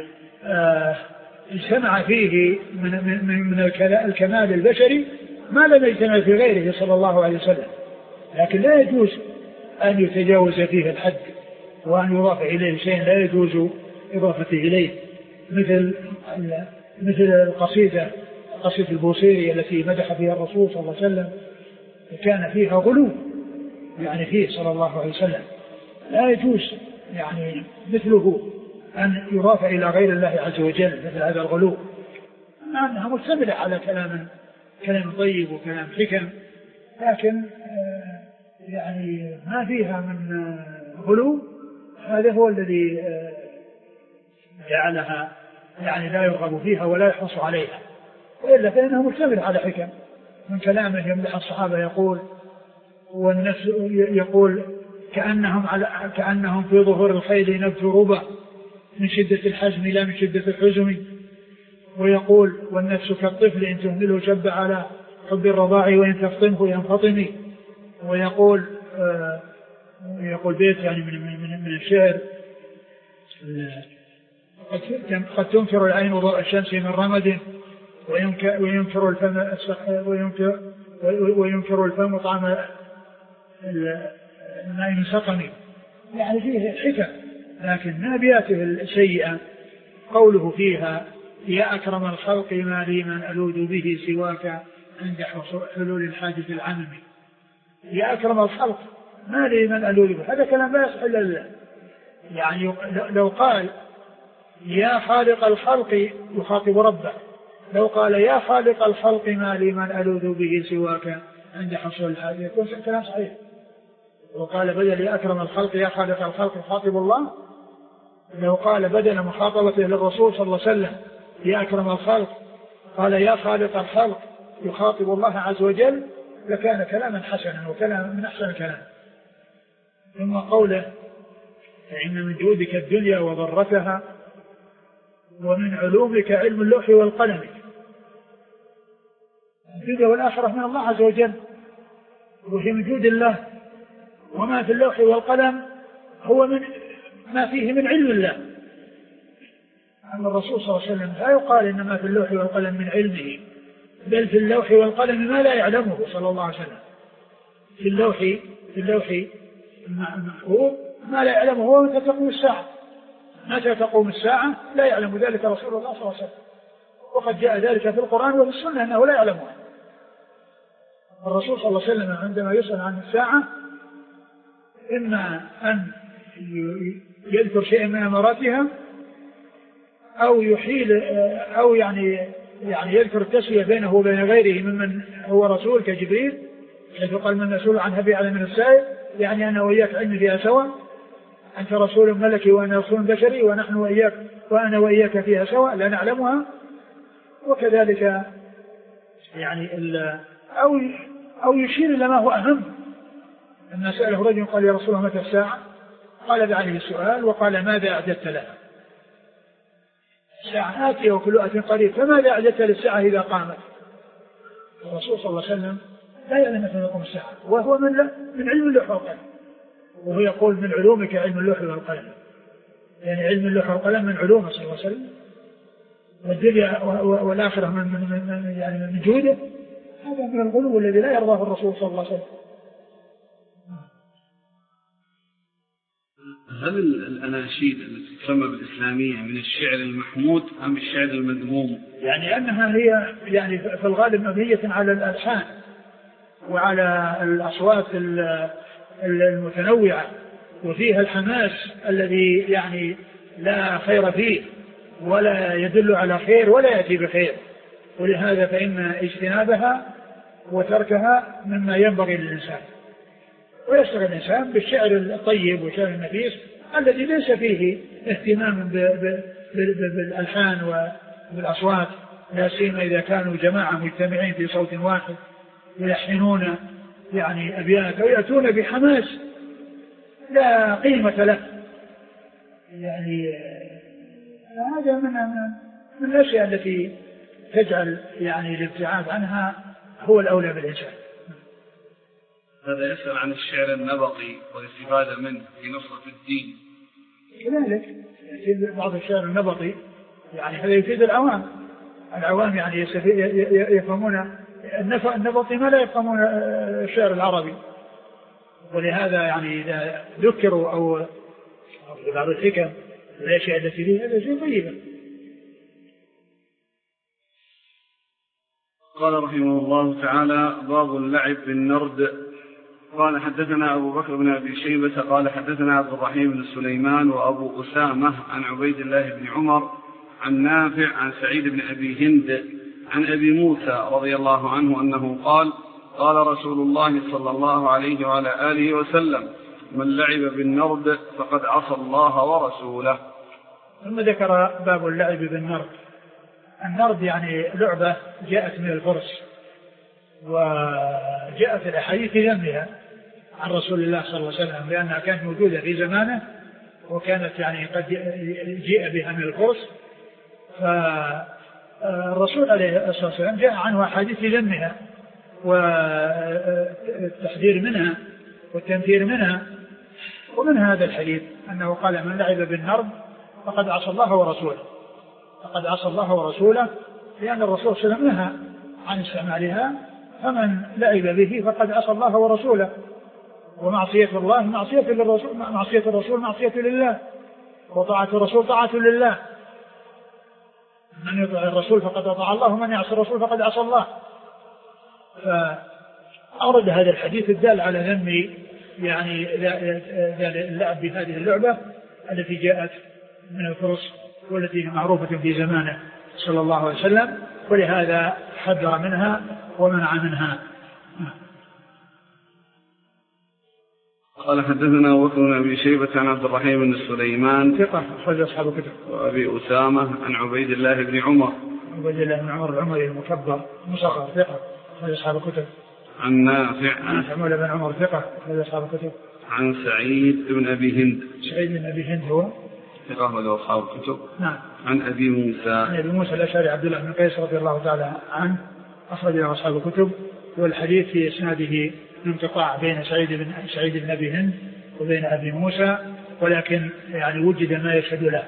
اجتمع فيه من الكمال البشري ما لم يجتمع في غيره صلى الله عليه وسلم، لكن لا يجوز أن يتجاوز فيه الحد وأن يضاف إليه شيء لا يجوز إضافته إليه، مثل القصيدة البوصيري التي مدح فيها الرسول صلى الله عليه وسلم، كان فيها غلو يعني فيه صلى الله عليه وسلم، لا يجوز يعني مثله أن يضاف إلى غير الله عز وجل مثل هذا الغلو، مع أنها مشتملة على كلام طيب وكلام حكم، لكن يعني ما فيها من غلو. هذا هو الذي جعلها يعني لا يرغب فيها ولا يحرص عليها، وإلا فإنه مشتمل على حكم. من كلامه يمدح الصحابة يقول، والنفس يقول كأنهم في ظهور الخيل نبت ربا من شدة الحزم لا من شدة الحزم. ويقول والنفس كالطفل إن تهمله شب على حب الرضاع وإن تفطمه ينفطم. ويقول بيت يعني من الشعر قد تنكر العين ضوء الشمس من رمد وينكر الفم طعم الماء من سقم. يعني فيه حكم، لكن من أبياته السيئة قوله فيها يا أكرم الخلق ما لي من ألوذ به سواك عند حلول الحاجة العمم. يا أكرم الخلق ما لي من ألوذ به، هذا كلام لا يصح إلا لله. يعني لو قال يا خالق الخلق يخاطب ربه، لو قال يا خالق الخلق ما لي من ألوذ به سواك عند حصول الحاجة يكون كلام صحيح. وقال بدل يا أكرم الخلق يا خالق الخلق يخاطب الله، لو قال بدل مخاطبته للرسول صلى الله عليه وسلم يا أكرم الخلق قال يا خالق الخلق يخاطب الله عز وجل لكان كلاما حسنا وكلام من أحسن الكلام. ثم قوله فإن من جودك الدنيا وضرتها ومن علومك علم اللوح والقلم. الدنيا والآخرة من الله عز وجل، وهي من جود الله، وما في اللوح والقلم هو من ما فيه من علم الله. أما الرسول صلى الله عليه وسلم لا يقال إنما في اللوح والقلم من علمه، بل في اللوح والقلم ما لا يعلمه صلى الله عليه وسلم. في اللوح المحفوظ ما لا يعلمه هو متى تقوم الساعة، متى تقوم الساعة لا يعلم ذلك رسول الله صلى الله عليه وسلم، وقد جاء ذلك في القرآن وفي السنة أنه لا يعلمها. الرسول صلى الله عليه وسلم عندما يسأل عن الساعة إما أن يذكر شيئا من أماراتها أو يحيل أو يعني يذكر التسوية بينه وبين غيره ممن هو رسول كجبريل، حيث قال من مسؤول عنها بأعلم من السائل، يعني أنا وإياك علم فيها سواء، أنت رسول ملكي وأنا رسول بشري، ونحن وإياك وأنا وإياك فيها سواء لا نعلمها. وكذلك يعني أو يشير إلى ما هو أهم. لما سأله رجل قال يا رسول الله متى الساعة؟ قال دعني بالسؤال، وقال ماذا أعددت لها؟ الساعة آتية وكل آت قريب، فماذا أعددت للساعة إذا قامت؟ الرسول صلى الله عليه وسلم لا يعلم متى تقوم الساعة، وهو من علم اللوح والقلم، وهو يقول من علومك علم اللوح والقلم، يعني علم اللوح والقلم من علومه صلى الله عليه وسلم، والدنيا والآخرة من جوده. هذا من الغلو الذي لا يرضاه الرسول صلى الله عليه وسلم. هل الأناشيد التي تسمى بالإسلامية من الشعر المحمود أم الشعر المذموم؟ يعني أنها هي يعني في الغالب مبنية على الألحان وعلى الأصوات المتنوعة، وفيها الحماس الذي يعني لا خير فيه ولا يدل على خير ولا يأتي بخير، ولهذا فإن اجتنابها وتركها مما ينبغي للإنسان، ويشتغل الإنسان بالشعر الطيب والشعر النفيس الذي ليس فيه اهتمام بالألحان وبالأصوات، لا سيما إذا كانوا جماعة مجتمعين في صوت واحد يلحنون يعني أبيات أو يأتون بحماس لا قيمة له. يعني هذا من الأشياء التي تجعل يعني الابتعاد عنها هو الأولى بالإنسان. هذا يسأل عن الشعر النبطي والاستفادة منه في نصرة الدين. كذلك بعض الشعر النبطي يعني هذا يفيد العوام يعني يفهمون النبطي ما لا يفهمون الشعر العربي، ولهذا يعني إذا ذكروا أو بعض الحكم الأشياء التي فيها هذا شيء طيبة. قال رحمه الله تعالى: باب اللعب بالنرد. قال حدثنا أبو بكر بن أبي شيبة قال حدثنا عبد الرحيم بن سليمان وأبو أسامة عن عبيد الله بن عمر عن نافع عن سعيد بن أبي هند عن أبي موسى رضي الله عنه أنه قال: قال رسول الله صلى الله عليه وعلى آله وسلم: من لعب بالنرد فقد عصى الله ورسوله. ثم ذكر باب اللعب بالنرد. النرد يعني لعبة جاءت من الفرس، وجاءت الأحاديث ذمها عن رسول الله صلى الله عليه وسلم لأنها كانت موجودة في زمانه، وكانت يعني قد جاء بها من الفرس، فالرسول عليه الصلاة والسلام جاء عنه أحاديث ذمها والتحذير منها والتنفير منها. ومن هذا الحديث أنه قال: من لعب بالنرد فقد عصى الله ورسوله، فقد عصى الله ورسوله، لأن الرسول صلى الله عليه وسلم نهى عن استعمالها، فمن لعب به فقد عصى الله ورسوله، ومعصية الله معصية للرسول، معصية الرسول معصية لله، وطاعة الرسول طاعة لله. من يطع الرسول فقد أطاع الله، ومن يعصي الرسول فقد عصى الله. فأورد هذا الحديث الدال على ذم يعني اللعب بهذه اللعبة التي جاءت من الفرس والتي معروفة في زمانه صلى الله عليه وسلم، ولهذا حذر منها ومنع منها. قال حدثنا أبو بكر بن أبي شيبة عن عبد الرحيم بن سليمان ثقة أخرج أصحاب الكتب، وأبي أسامة عن عبيد الله بن عمر، عبيد الله بن عمر العمري المكبر مصغر ثقة أخرج أصحاب الكتب، عن نافع حمولة بن عمر ثقة أخرج أصحاب الكتب، عن سعيد بن أبي هند، سعيد بن أبي هند هو ثقة أخرج أصحاب الكتب. نعم. عن أبي موسى، عن أبي موسى الأشعري عبد الله بن قيس رضي الله تعالى عنه أخرج له أصحاب الكتب، والحديث في إسناده انقطاع بين سعيد بن أبي هند وبين أبي موسى، ولكن يعني وجد ما يشهد له.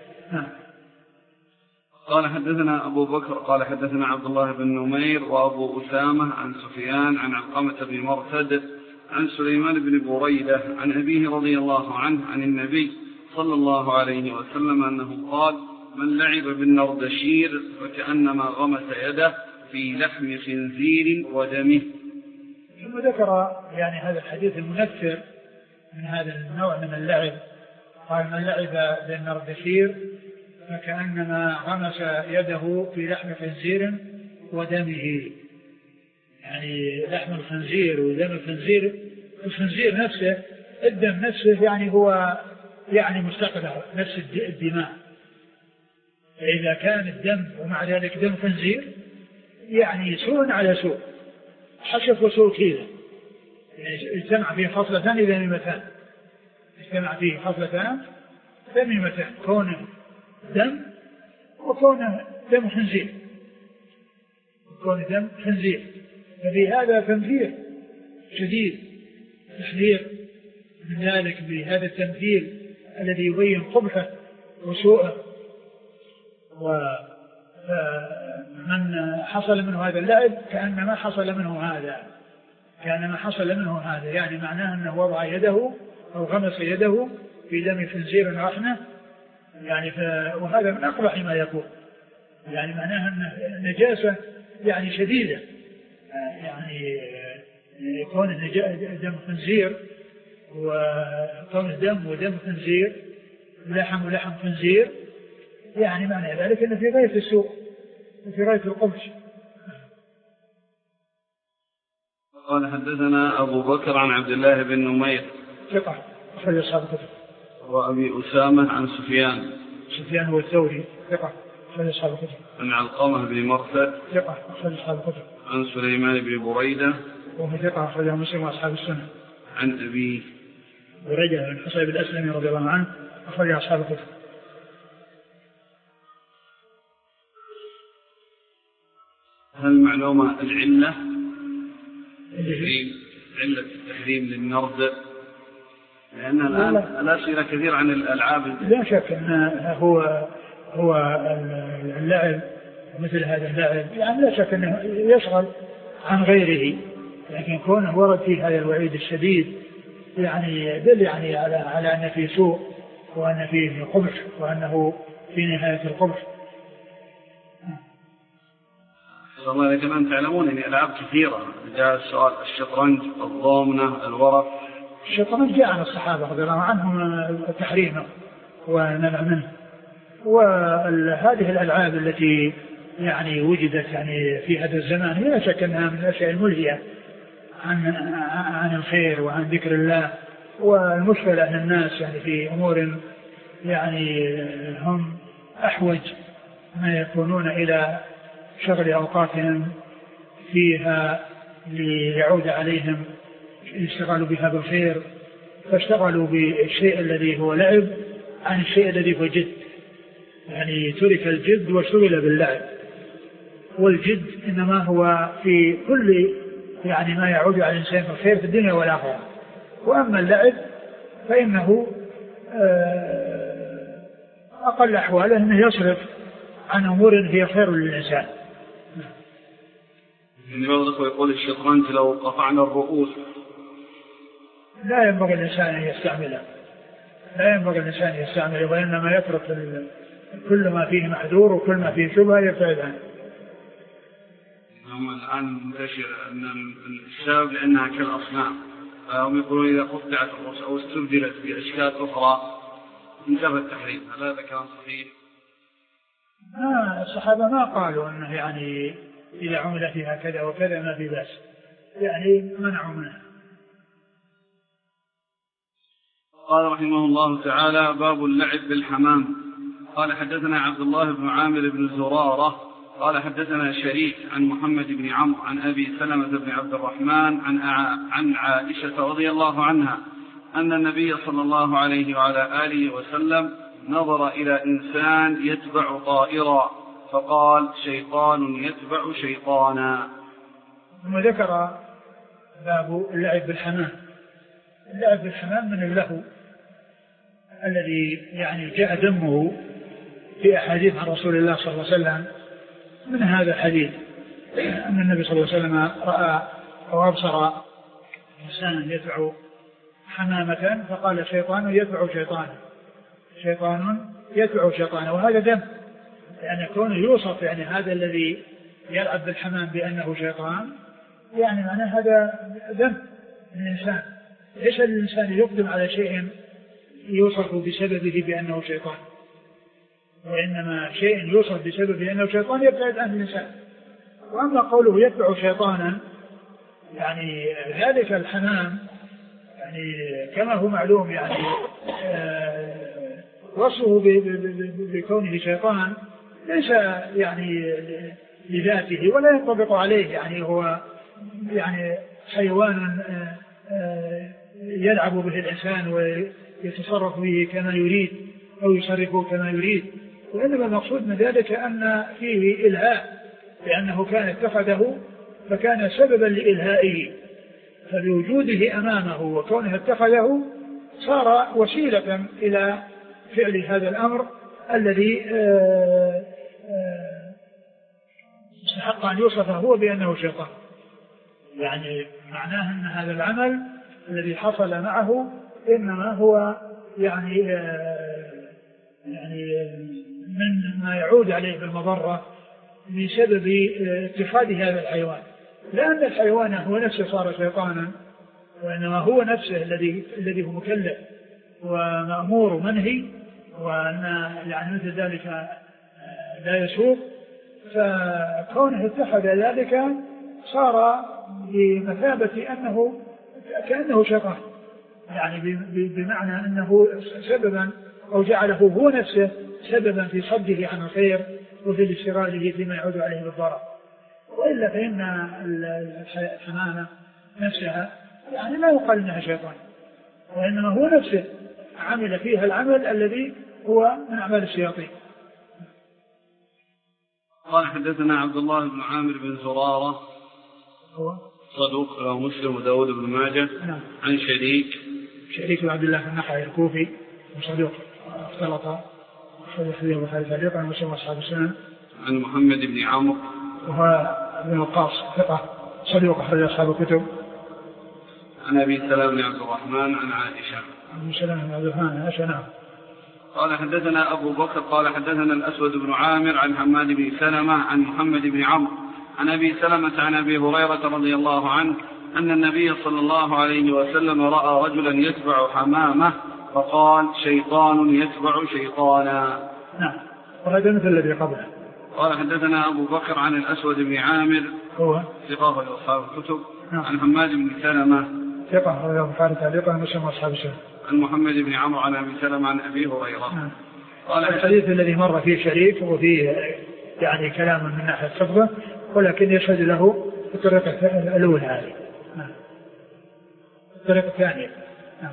قال حدثنا أبو بكر قال حدثنا عبد الله بن نمير وأبو أسامة عن سفيان عن علقمة بن مرثد عن سليمان بن بريدة عن أبيه رضي الله عنه عن النبي صلى الله عليه وسلم أنه قال: من لعب بالنردشير فكأنما غمس يده في لحم خنزير ودمه. ثم ذكر يعني هذا الحديث المنفر من هذا النوع من اللعب. قال: من لعب بالنردشير فكأنما غمس يده في لحم خنزير ودمه. يعني لحم الخنزير ودم الخنزير، الخنزير نفسه، الدم نفسه يعني هو يعني مستقبل نفس الدماء. فإذا كان الدم ومع ذلك دم خنزير يعني سوء على سوء، حشف وسوء كيلة. يعني اجتمع فيه خصلتان ذميمتان، اجتمع فيه خصلتان ذميمتان، كونه دم وكونه دم خنزير، وكونه دم خنزير. ففي هذا تمثيل شديد، تحذير من ذلك بهذا التمثيل الذي يبين قبحه وسوءه. ومن حصل منه هذا اللعب كأنما حصل منه هذا، يعني معناه أنه وضع يده أو غمس يده في دم خنزير رحمه، يعني وهذا من أقبح ما يكون، يعني معناه أن نجاسة يعني شديدة، يعني يكون دم خنزير وكون دم ودم خنزير، لحم ولحم خنزير، يعني معنى ذلك أنه في غاية السوء وفي غاية القبح. قال: حدثنا أبو بكر عن عبد الله بن نمير ثقة أخرج أصحاب الكتب. وأبي أسامة عن سفيان هو الثوري ثقة أخرج أصحاب الكتب. عن علقمة بن مرثد ثقة أخرج أصحاب الكتب. عن سليمان بن بريدة وهو ثقة أخرجه مسلم وأصحاب السنة. عن أبي بريدة بن حصيب الأسلمي رضي الله عنه أخرج أصحاب الكتب. هل معلومة العلة علة التحريم للنرد؟ لأن الآن الأسئلة كثير عن الألعاب. لا شك أنه هو اللعب مثل هذا اللعب، يعني لا شك أنه يشغل عن غيره، لكن كونه ورد فيه هذا الوعيد الشديد يعني يدل يعني على أن فيه سوء وأن فيه قبح وأنه في نهاية القبح. والله لكن أنتم تعلمون أن ألعاب كثيرة، جاء السؤال الشطرنج، الضامنة، الورق. الشطرنج جاء عن الصحابة رضي الله عنهم تحريمه ونمع منه، وهذه الألعاب التي يعني وجدت يعني في هذا الزمان لا شك أنها من الأشياء الملهية عن الخير وعن ذكر الله. والمشكلة أن الناس يعني في أمور يعني هم أحوج ما يكونون إلى شغل أوقاتهم فيها ليعود عليهم يشتغلوا بها بالخير، فاشتغلوا بالشيء الذي هو لعب عن الشيء الذي هو جد، يعني ترك الجد وشغل باللعب. والجد إنما هو في كل يعني ما يعود على الإنسان بالخير في الدنيا والآخرة، وأما اللعب فإنه أقل أحواله أنه يصرف عن أمور هي خير للإنسان. يعني بعض يقول الشطرنج لو قطعنا الرؤوس لا ينبغي الإنسان أن يستعمله، وإنما يترك كل ما فيه محذور وكل ما فيه شبهة يبتعد عنه. الآن منتشر أن الشاب لأنها كالأصنام، فهم يقولون إذا قطعت الرؤوس أو استبدلت بأشكال أخرى انتهى التحريم. هل هذا كان صحيح؟ الصحابة ما قالوا أنه يعني إذا عمل فيها كذا وكذا ما في بأس، يعني منعوا منها. قال رحمه الله تعالى: باب اللعب بالحمام. قال: حدثنا عبد الله بن عامر بن زرارة قال: حدثنا شريك عن محمد بن عمرو عن أبي سلمة بن عبد الرحمن عن عائشة رضي الله عنها أن النبي صلى الله عليه وعلى آله وسلم نظر إلى إنسان يتبع طائرا فقال: شيطان يتبع شيطانا. ثم ذكر باب اللعب بالحمام. اللعب بالحمام من اللهو الذي يعني جاء ذمه في أحاديث عن رسول الله صلى الله عليه وسلم. من هذا الحديث أن النبي صلى الله عليه وسلم رأى أو أبصر إنسانا يدعو حمامة فقال شيطان يدعو شيطانا، شيطان يدعو شيطانا. وهذا ذم، لأن كونه يوصف يعني هذا الذي يلعب بالحمام بأنه شيطان، يعني معناه هذا ذم من الإنسان. ليس الإنسان يقدم على شيء يوصف بسببه بأنه شيطان، وإنما شيء يوصف بسببه أنه شيطان يبتعد عنه الإنسان. وأما قوله يتبع شيطانا، يعني ذلك الحمام يعني كما هو معلوم يعني وصفه بكونه شيطان ليس يعني لذاته ولا ينطبق عليه، يعني هو يعني حيوان يلعب به الإنسان ويتصرف به كما يريد أو يصرفه كما يريد. وإنما المقصود من ذلك أن فيه إلهاء، لأنه كان اتخذه فكان سببا لإلهائه، فبوجوده أمامه وكونه اتخذه صار وسيلة إلى فعل هذا الأمر الذي استحق أن يوصف هو بأنه شيطان. يعني معناه أن هذا العمل الذي حصل معه إنما هو يعني من ما يعود عليه بالمضرة بسبب اتخاذ هذا الحيوان، لأن الحيوان هو نفسه صار شيطانا، وإنما هو نفسه الذي هو مكلف ومأمور ومنهي، وأن يعني مثل ذلك لا يسوق. فكونه اتخذ ذلك صار بمثابة أنه كأنه شيطان، يعني بمعنى أنه سببا أو جعله هو نفسه سببا في صده عن الخير وفي استغلاله فيما يعود عليه بالضرر. وإلا فإن الحمامة نفسها يعني لا يقال إنها شيطان، وإنما هو نفسه عمل فيها العمل الذي هو من أعمال الشياطين. قال حدثنا عبد الله بن عامر بن زرارة هو صدوق رواه مسلم وداود بن ماجه. نعم. عن شريك بن عبد الله بن نحية الكوفي وصدوق اختلط حديث البخاري تعليقا ومسلم واصحاب السنن. عن محمد بن عمرو وهو بن وقاص ثقة صدوق أخرج أصحاب الكتب. عن أبي سلمة بن عبد الرحمن عن عائشة. عن سلمة بن عبد الرحمن عائشة. نعم. قال حدثنا أبو بكر قال حدثنا الأسود بن عامر عن حماد بن سلمة عن محمد بن عمرو عن أبي سلمة عن أبي هريرة رضي الله عنه أن النبي صلى الله عليه وسلم رأى رجلا يتبع حمامة فقال شيطان يتبع شيطانا. نعم. وهذا مثل الذي قبله. قال حدثنا أبو بكر عن الأسود بن عامر هو ثقة أصحاب الكتب. نعم. عن حماد بن سلمة ثقة رواه البخاري تعليقا ومسلم واصحاب السنن. عن محمد بن عمرو عن أبي سلمة عن أبي هريرة. نعم. قال الحديث الذي مر فيه شريك وفيه يعني كلام من ناحية الحفظ، ولكن يشهد له الطريقة الأولى هذه. نعم. الطريقة الثانية. نعم.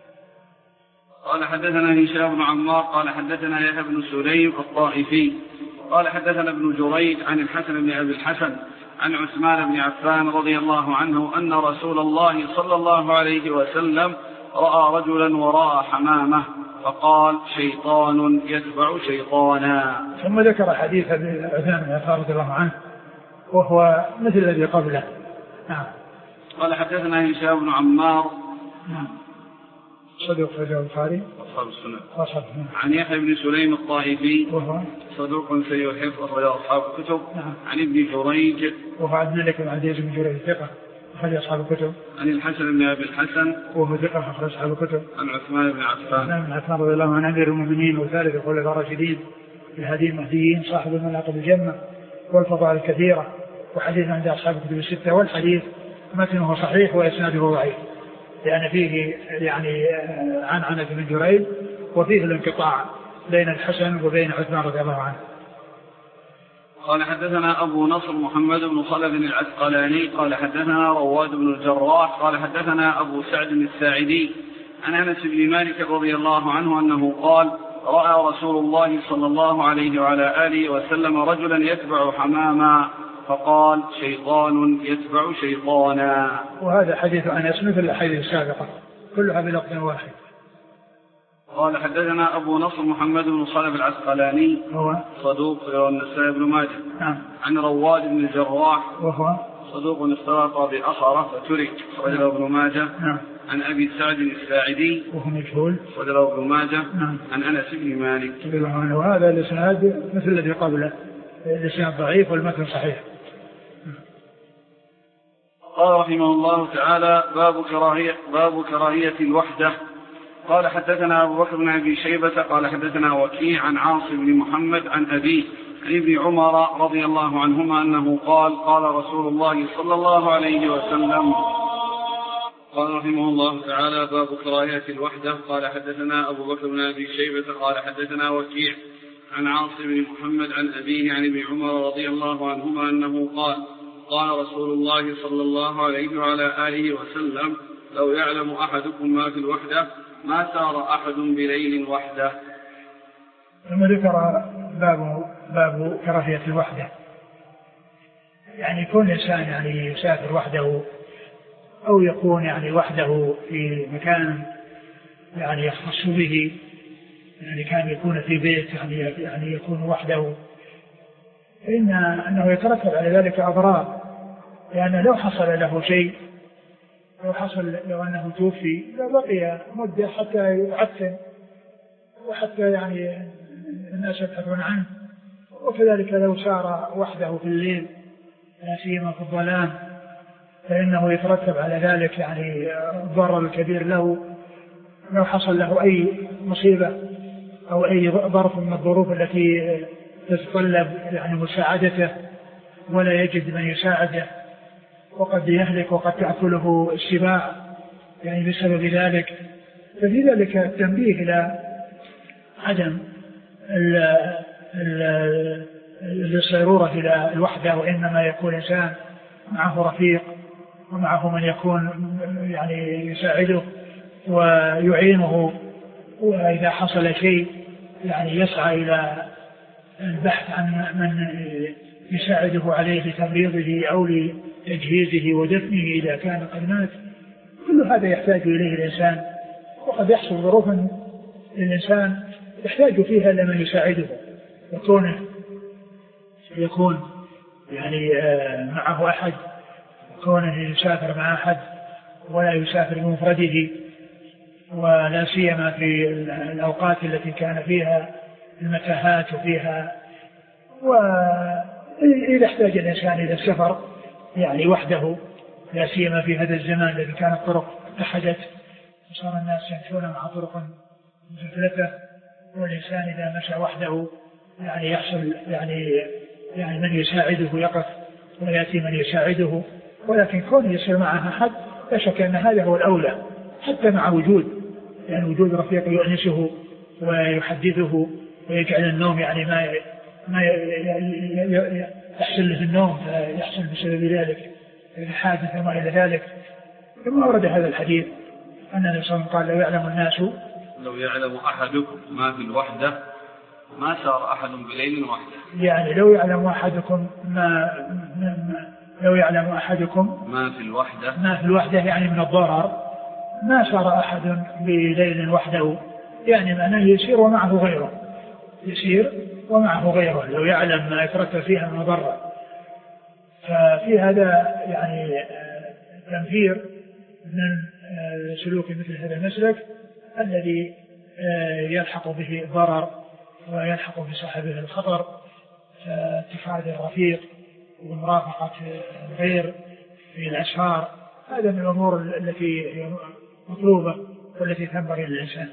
قال حدثنا هشام بن عمار قال حدثنا يحيى بن سليم الطائفي قال حدثنا ابن جريج عن الحسن بن أبي الحسن عن عثمان بن عفان رضي الله عنه أن رسول الله صلى الله عليه وسلم رأى رجلا وراء حمامة فقال شيطان يتبع شيطانا. ثم ذكر حديث عثمان بن عفان رضي الله عنه وهو مثل الذي قبله. نعم. قال حدثنا هشام بن عمار. نعم. صدوق رجال البخاري أصحاب السنن. عن يحيى بن سليم الطائفي وهو صدوق سيء الحفظ أخرج أصحاب الكتب. نعم. عن ابن جريج وهو عبد الملك بن عبد العزيز بن جريج ثقة أخرج أصحاب الكتب. عن الحسن بن أبي الحسن وهو ثقة أخرج أصحاب الكتب. عن عثمان بن عفان رضي الله عنه أمير المؤمنين وثالث الخلفاء الراشدين الهادي المهديين صاحب المناقب الجمة والفضائل الكثيرة، وحديث عند أصحاب الكتب الستة، والحديث متنه صحيح وإسناده ضعيف لأن فيه يعني عن ابن جريج وفيه الانقطاع بين الحسن وبين عثمان رضي الله عنه. قال حدثنا أبو نصر محمد بن خلف العسقلاني قال حدثنا رواد بن الجراح قال حدثنا أبو سعد الساعدي عن أنس بن مالك رضي الله عنه أنه قال رأى رسول الله صلى الله عليه وعلى آله وسلم رجلا يتبع حماما فقال شيطان يتبع شيطانا. وهذا حديث أنس مثل الحديث السابقة كلها بلفظ واحد. قال حدثنا أبو نصر محمد بن صالح العسقلاني هو صدوق والنسائي بن ماجه. نعم. عن رواد بن الجراح وهو صدوق اختلط بأخرة فترك وجله ابن ماجه. نعم. عن أبي سعد الساعدي وهو مجهول وجله ابن ماجه. نعم. عن أنس بن مالك. وهذا الإسناد مثل الذي قبله، الإسناد ضعيف والمتن صحيح. قال رحمه الله تعالى باب كراهية الوحدة. قال حدثنا أبو بكر بن أبي شيبة قال حدثنا وكيع عن عاصم بن محمد عن أبيه عن ابن عمر رضي الله عنهما أنه قال قال رسول الله صلى الله عليه وسلم. قال رحمه الله تعالى باب كراهية الوحدة. قال حدثنا أبو بكر بن أبي شيبة قال حدثنا وكيع عن عاصم بن محمد عن أبيه عن ابن عمر رضي الله عنهما أنه قال قال رسول الله صلى الله عليه وعلى آله وسلم لو يعلم أحدكم ما في الوحدة ما سار أحد بليل وحده. ثم ذكر باب كراهية الوحدة، يعني يكون الإنسان يعني يسافر وحده أو يكون يعني وحده في مكان يعني يختص به، يعني كان يكون في بيت يعني يكون وحده، فإن أنه يترتب على ذلك أضرار، لأنه لو حصل له شيء، لو أنه توفي لبقي مدة حتى يعفن وحتى يعني الناس يبحثون عنه، وكذلك لو سار وحده في الليل لا سيما في الظلام فإنه يترتب على ذلك يعني الضرر الكبير له. لو حصل له أي مصيبة أو أي ظرف من الظروف التي تتطلب يعني مساعدته ولا يجد من يساعده، وقد يهلك وقد تأكله السباع يعني بسبب ذلك، ففي ذلك التنبيه إلى عدم الصيرورة إلى الوحدة، وإنما يكون إنسان معه رفيق ومعه من يكون يعني يساعده ويعينه، وإذا حصل شيء يعني يسعى إلى البحث عن من يساعده عليه لتمريضه أو لتجهيزه ودفنه إذا كان قد مات. كل هذا يحتاج إليه الإنسان، وقد يحصل ظروف الإنسان يحتاج فيها لمن يساعده، يكون يعني معه أحد، كونه يسافر مع أحد ولا يسافر بمفرده، ولا سيما في الأوقات التي كان فيها المتاهات وفيها، وإذا احتاج الإنسان إلى السفر يعني وحده، لا سيما في هذا الزمان الذي كانت الطرق اتحدت وصار الناس يمشون مع طرق مزدلفة، والإنسان إذا مشى وحده يعني يحصل يعني من يساعده يقف ويأتي من يساعده، ولكن كون يصير معه أحد لا شك أن هذا هو الأولى، حتى مع وجود يعني وجود رفيق يؤنسه ويحدثه ويجعل النوم يعني ما يحصل له النوم فيحصل بسبب ذلك الحادث وما إلى ذلك. ثم ورد هذا الحديث أن النبي صلى الله عليه وسلم قال لو يعلم أحدكم ما في الوحدة ما سار أحد بليل وحده، يعني لو يعلم أحدكم لو يعلم أحدكم ما في الوحدة يعني من الضرر ما سار أحد بليل وحده، يعني معناه يسير ومعه غيره لو يعلم ما يترتب فيها من ضرر. ففي هذا يعني تنفير من سلوك مثل هذا المسلك الذي يلحق به الضرر ويلحق بصاحبه الخطر، اتخاذ الرفيق ومرافقة الغير في الأسفار، هذا من الأمور التي مطلوبة والتي تنبغي للإنسان.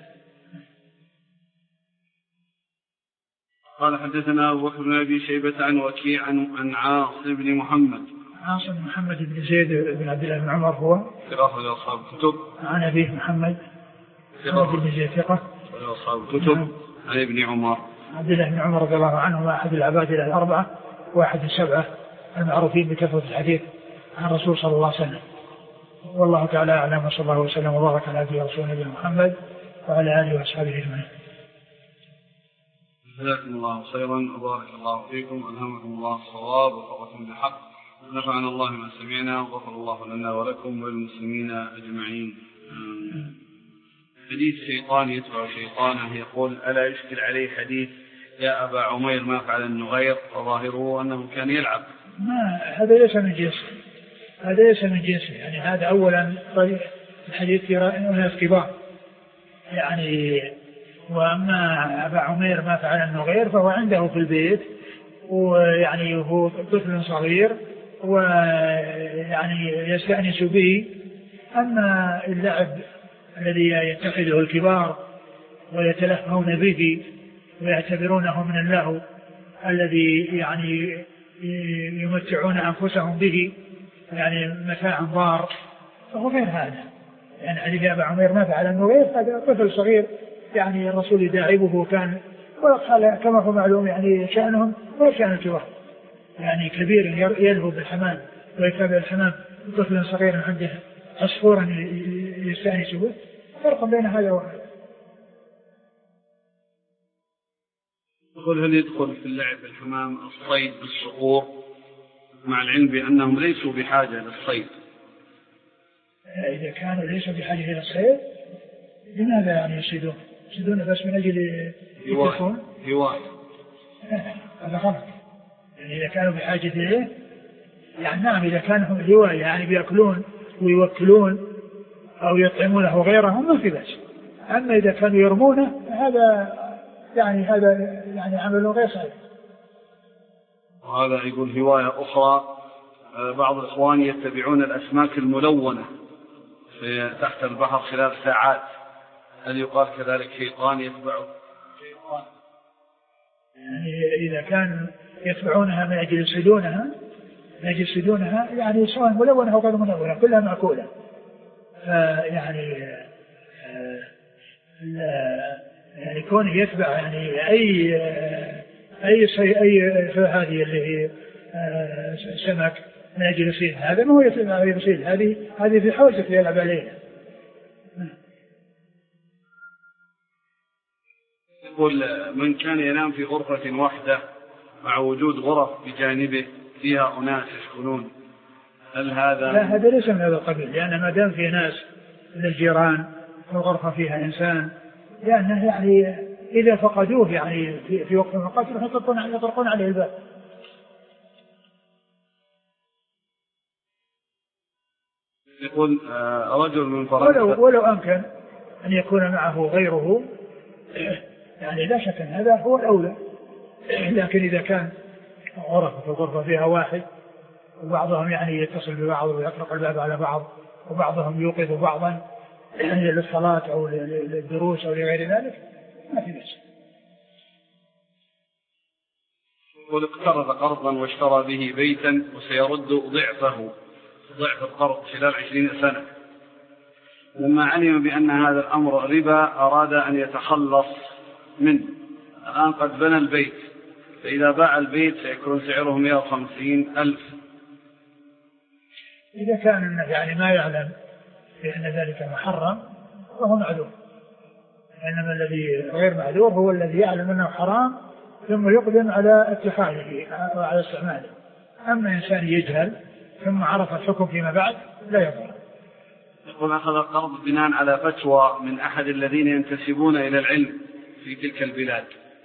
قال حدثنا أبو بكر بن أبي شيبة عن وكيع عن عاصم بن محمد. عاصم بن محمد بن زيد بن عبد الله بن عمر هو ثقة لأصحاب الكتب. عن أبيه محمد بن زيد ثقة لأصحاب الكتب. عن ابن عمر عبد الله بن عمر رضي الله عنه أحد العباد الأربعة واحد السبعة المعروفين بكثرة الحديث عن الرسول صلى الله عليه وسلم. والله تعالى أعلم، وصلى الله وسلم وبارك على عبده ورسوله نبينا محمد وعلى آله وأصحابه أجمعين. جزاكم الله خيرا وبارك الله فيكم، ألهمكم الله الصواب ووفقكم بالحق، نفعنا الله ما سمعنا وغفر الله لنا ولكم وللمسلمين أجمعين. حديث شيطان يتبع شيطانه، يقول: ألا يشكل عليه حديث يا أبا عمير ما فعل النغير، وظاهره أنه كان يلعب؟ هذا ليس من جنسه، هذا ليس من جنسه. يعني هذا أولا الحديث في ناس كبار يعني. وأما أبا عمير ما فعل النغير فهو عنده في البيت، ويعني هو طفل صغير ويعني يستأنس به. أما اللعب الذي يتخذه الكبار ويتلهون به ويعتبرونه من اللهو الذي يعني يمتعون أنفسهم به يعني متاع ضار، فهو غير هذا. يعني حديث أبا عمير ما فعل النغير هذا طفل صغير يعني الرسول يداعبه، كان كما هو معلوم يعني شأنهم وشأن الكبار، يعني كبير يلهو بالحمام ويتابع الحمام، طفل صغير عنده عصفورا يستأنس به، فرق بين هذا وهذا. يقول: هل يدخل في اللعب بالحمام الصيد بالصقور مع العلم بأنهم ليسوا بحاجة للصيد؟ إذا كانوا ليسوا بحاجة إلى الصيد لماذا يعني يصيدون؟ يصيدون بس من أجل يكون هواية. هذا غلط. يعني إذا كانوا بحاجة إليه يعني نعم، إذا كانوا هواية يعني بيأكلون ويوكلون أو يطعمونه غيرهم ما في بأس. أما إذا كانوا يرمونه هذا يعني عمل غير صحيح. وهذا يقول هواية أخرى: بعض الإخوان يتبعون الأسماك الملونة تحت البحر خلال ساعات، هل يقال كذلك شيطان يتبعه؟ يعني إذا كانوا يتبعونها من أجل يصيدونها يعني سواء ملونة أو غير ملونة كلها مأكولة. يعني كونه يتبع يعني أي هذه اللي هي سمك من أجل يصيد، هذا ما هو يتبع يصيد، هذه في حوزة يلعب عليها. يقول: من كان ينام في غرفة واحدة مع وجود غرف بجانبه فيها أناس يسكنون، هل هذا؟ لا، هذا ليس من هذا القبيل، لأن ما دام في ناس من الجيران والغرفة فيها إنسان، لأنه يعني إذا فقدوه يعني في وقت من الأوقات يطرقون عليه الباب. يقول: رجل من فرنسا ولو أمكن أن يكون معه غيره يعني لا شك أن هذا هو الأولى. لكن إذا كان غرفة فيها واحد وبعضهم يعني يتصل ببعض ويطرق الباب على بعض وبعضهم يوقظ بعضا يعني للصلاة أو للدروس أو لغير ذلك ما في بأس. يقول: اقترض قرضا واشترى به بيتا وسيرد ضعف القرض خلال 20 سنة، لما علم بأن هذا الأمر ربا أراد أن يتخلص منه. الآن قد بنى البيت، فإذا باع البيت سيكون سعره 150,000. إذا كان يعني ما يعلم بأن ذلك محرم فهو معذور، إنما الذي غير معذور هو الذي يعلم أنه حرام ثم يقدم على اتخاذه وعلى استعماله. أما إنسان يجهل ثم عرف الحكم فيما بعد لا يضر. يقول: أخذ القرض بناء على فتوى من أحد الذين ينتسبون إلى العلم في تلك البلاد.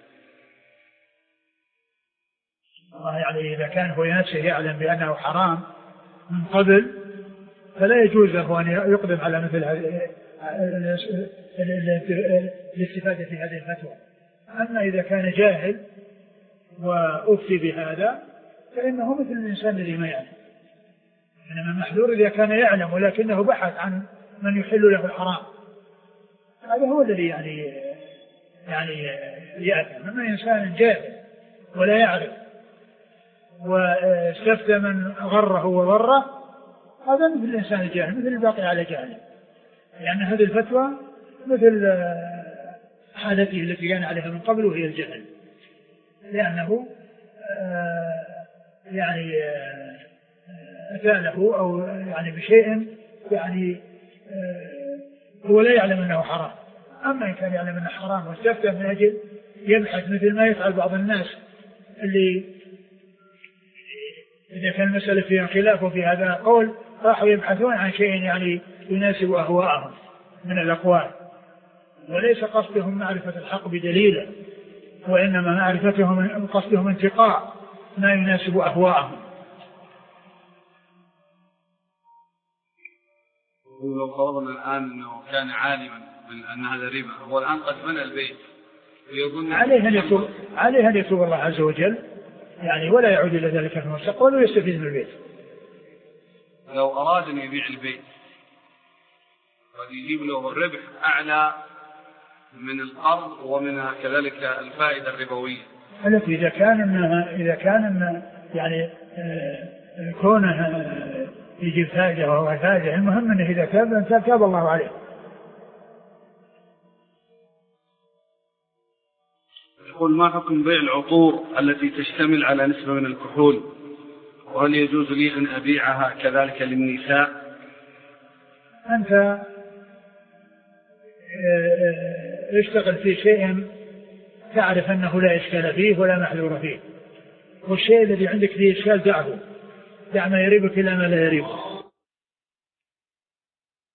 يعني إذا كان هو نفسه يعلم بأنه حرام من قبل فلا يجوز له أن يقدم على مثل الاستفادة في هذه الفتوى. أما إذا كان جاهل وأفتي بهذا فإنه مثل الإنسان الذي ما يعلم. إنما المحذور إذا كان يعلم ولكنه بحث عن من يحل له الحرام، هذا هو الذي يعني يأثم. أما إنسان جاهل ولا يعرف واستفتى من غره وضره، هذا مثل الإنسان الجاهل، مثل الباقي على جهله، لأن هذه الفتوى مثل حالته التي كان عليها من قبل وهي الجهل، لأنه يعني أتاله أو يعني بشيء يعني هو لا يعلم أنه حرام. أما إن كان يعلم أنه حرام واستفتى من أجل يبحث مثل ما يفعل بعض الناس اللي إذا كان المسألة فيها خلاف وفي هذا قول راحوا يبحثون عن شيء يعني يناسب أهواءهم من الأقوال، وليس قصدهم معرفة الحق بدليله، وإنما معرفتهم قصدهم انتقاء ما يناسب أهواءهم. لو فرضنا الآن أنه كان عالما من أن هذا ربا، هو الآن قد بنى البيت ويظن عليه أن يتوب الله عز وجل يعني، ولا يعود إلى ذلك في المستقبل ويستفيد من البيت. لو أراد أن يبيع البيت قد يجيب له الربح أعلى من القرض ومن كذلك الفائدة الربوية التي إذا كان يعني كونه يجيب فائدة وهو فائدة، المهم أنه إذا تاب الله عليه. يقول ما حكم بيع العطور التي تشتمل على نسبة من الكحول، وهل يجوز لي أن أبيعها كذلك للنساء؟ أنت اشتغل في شيء تعرف أنه لا إشكال فيه ولا محذور فيه، والشيء الذي عندك فيه إشكال دعه، دع ما يريبك إلى ما لا يريبك.